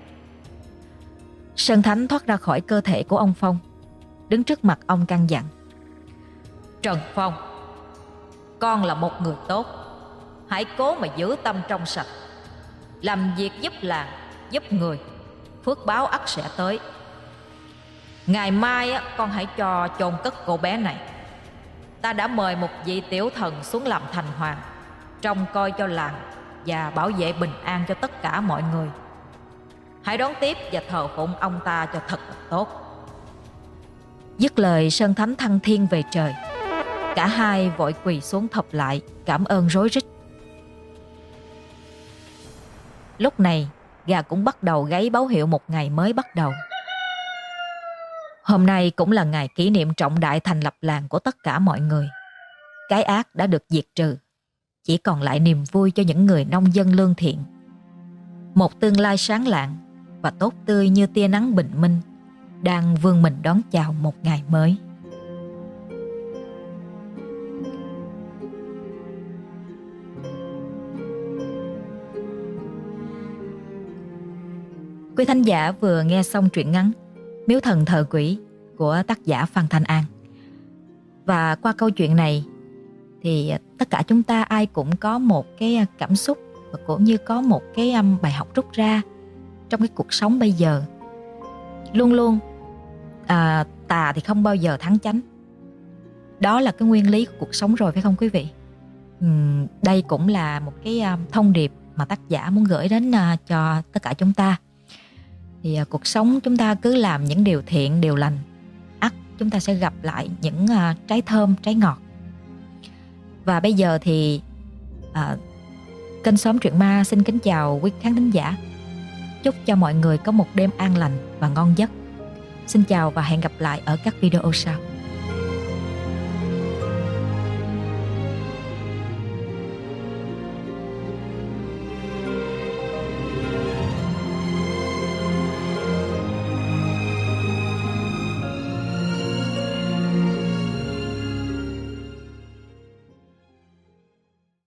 Sơn Thánh thoát ra khỏi cơ thể của ông Phong, đứng trước mặt ông căn dặn. Trần Phong, con là một người tốt, hãy cố mà giữ tâm trong sạch, làm việc giúp làng, giúp người, phước báo ắt sẽ tới. Ngày mai con hãy cho chôn cất cô bé này. Ta đã mời một vị tiểu thần xuống làm thành hoàng, trông coi cho làng và bảo vệ bình an cho tất cả mọi người. Hãy đón tiếp và thờ phụng ông ta cho thật là tốt. Dứt lời, Sơn Thánh thăng thiên về trời. Cả hai vội quỳ xuống thập lại, cảm ơn rối rít. Lúc này, gà cũng bắt đầu gáy báo hiệu một ngày mới bắt đầu. Hôm nay cũng là ngày kỷ niệm trọng đại thành lập làng của tất cả mọi người. Cái ác đã được diệt trừ, chỉ còn lại niềm vui cho những người nông dân lương thiện. Một tương lai sáng lạng và tốt tươi như tia nắng bình minh đang vươn mình đón chào một ngày mới. Quý thính giả vừa nghe xong truyện ngắn Miếu thần thờ quỷ của tác giả Phan Thanh An. Và qua câu chuyện này thì tất cả chúng ta ai cũng có một cái cảm xúc và cũng như có một cái bài học rút ra trong cái cuộc sống bây giờ. Luôn luôn à, tà thì không bao giờ thắng chánh. Đó là cái nguyên lý của cuộc sống rồi, phải không quý vị? Uhm, đây cũng là một cái thông điệp mà tác giả muốn gửi đến uh, cho tất cả chúng ta. Thì uh, cuộc sống chúng ta cứ làm những điều thiện, điều lành, ắt chúng ta sẽ gặp lại những uh, trái thơm, trái ngọt. Và bây giờ thì uh, kênh Xóm Truyện Ma xin kính chào quý khán thính giả. Chúc cho mọi người có một đêm an lành và ngon giấc. Xin chào và hẹn gặp lại ở các video sau.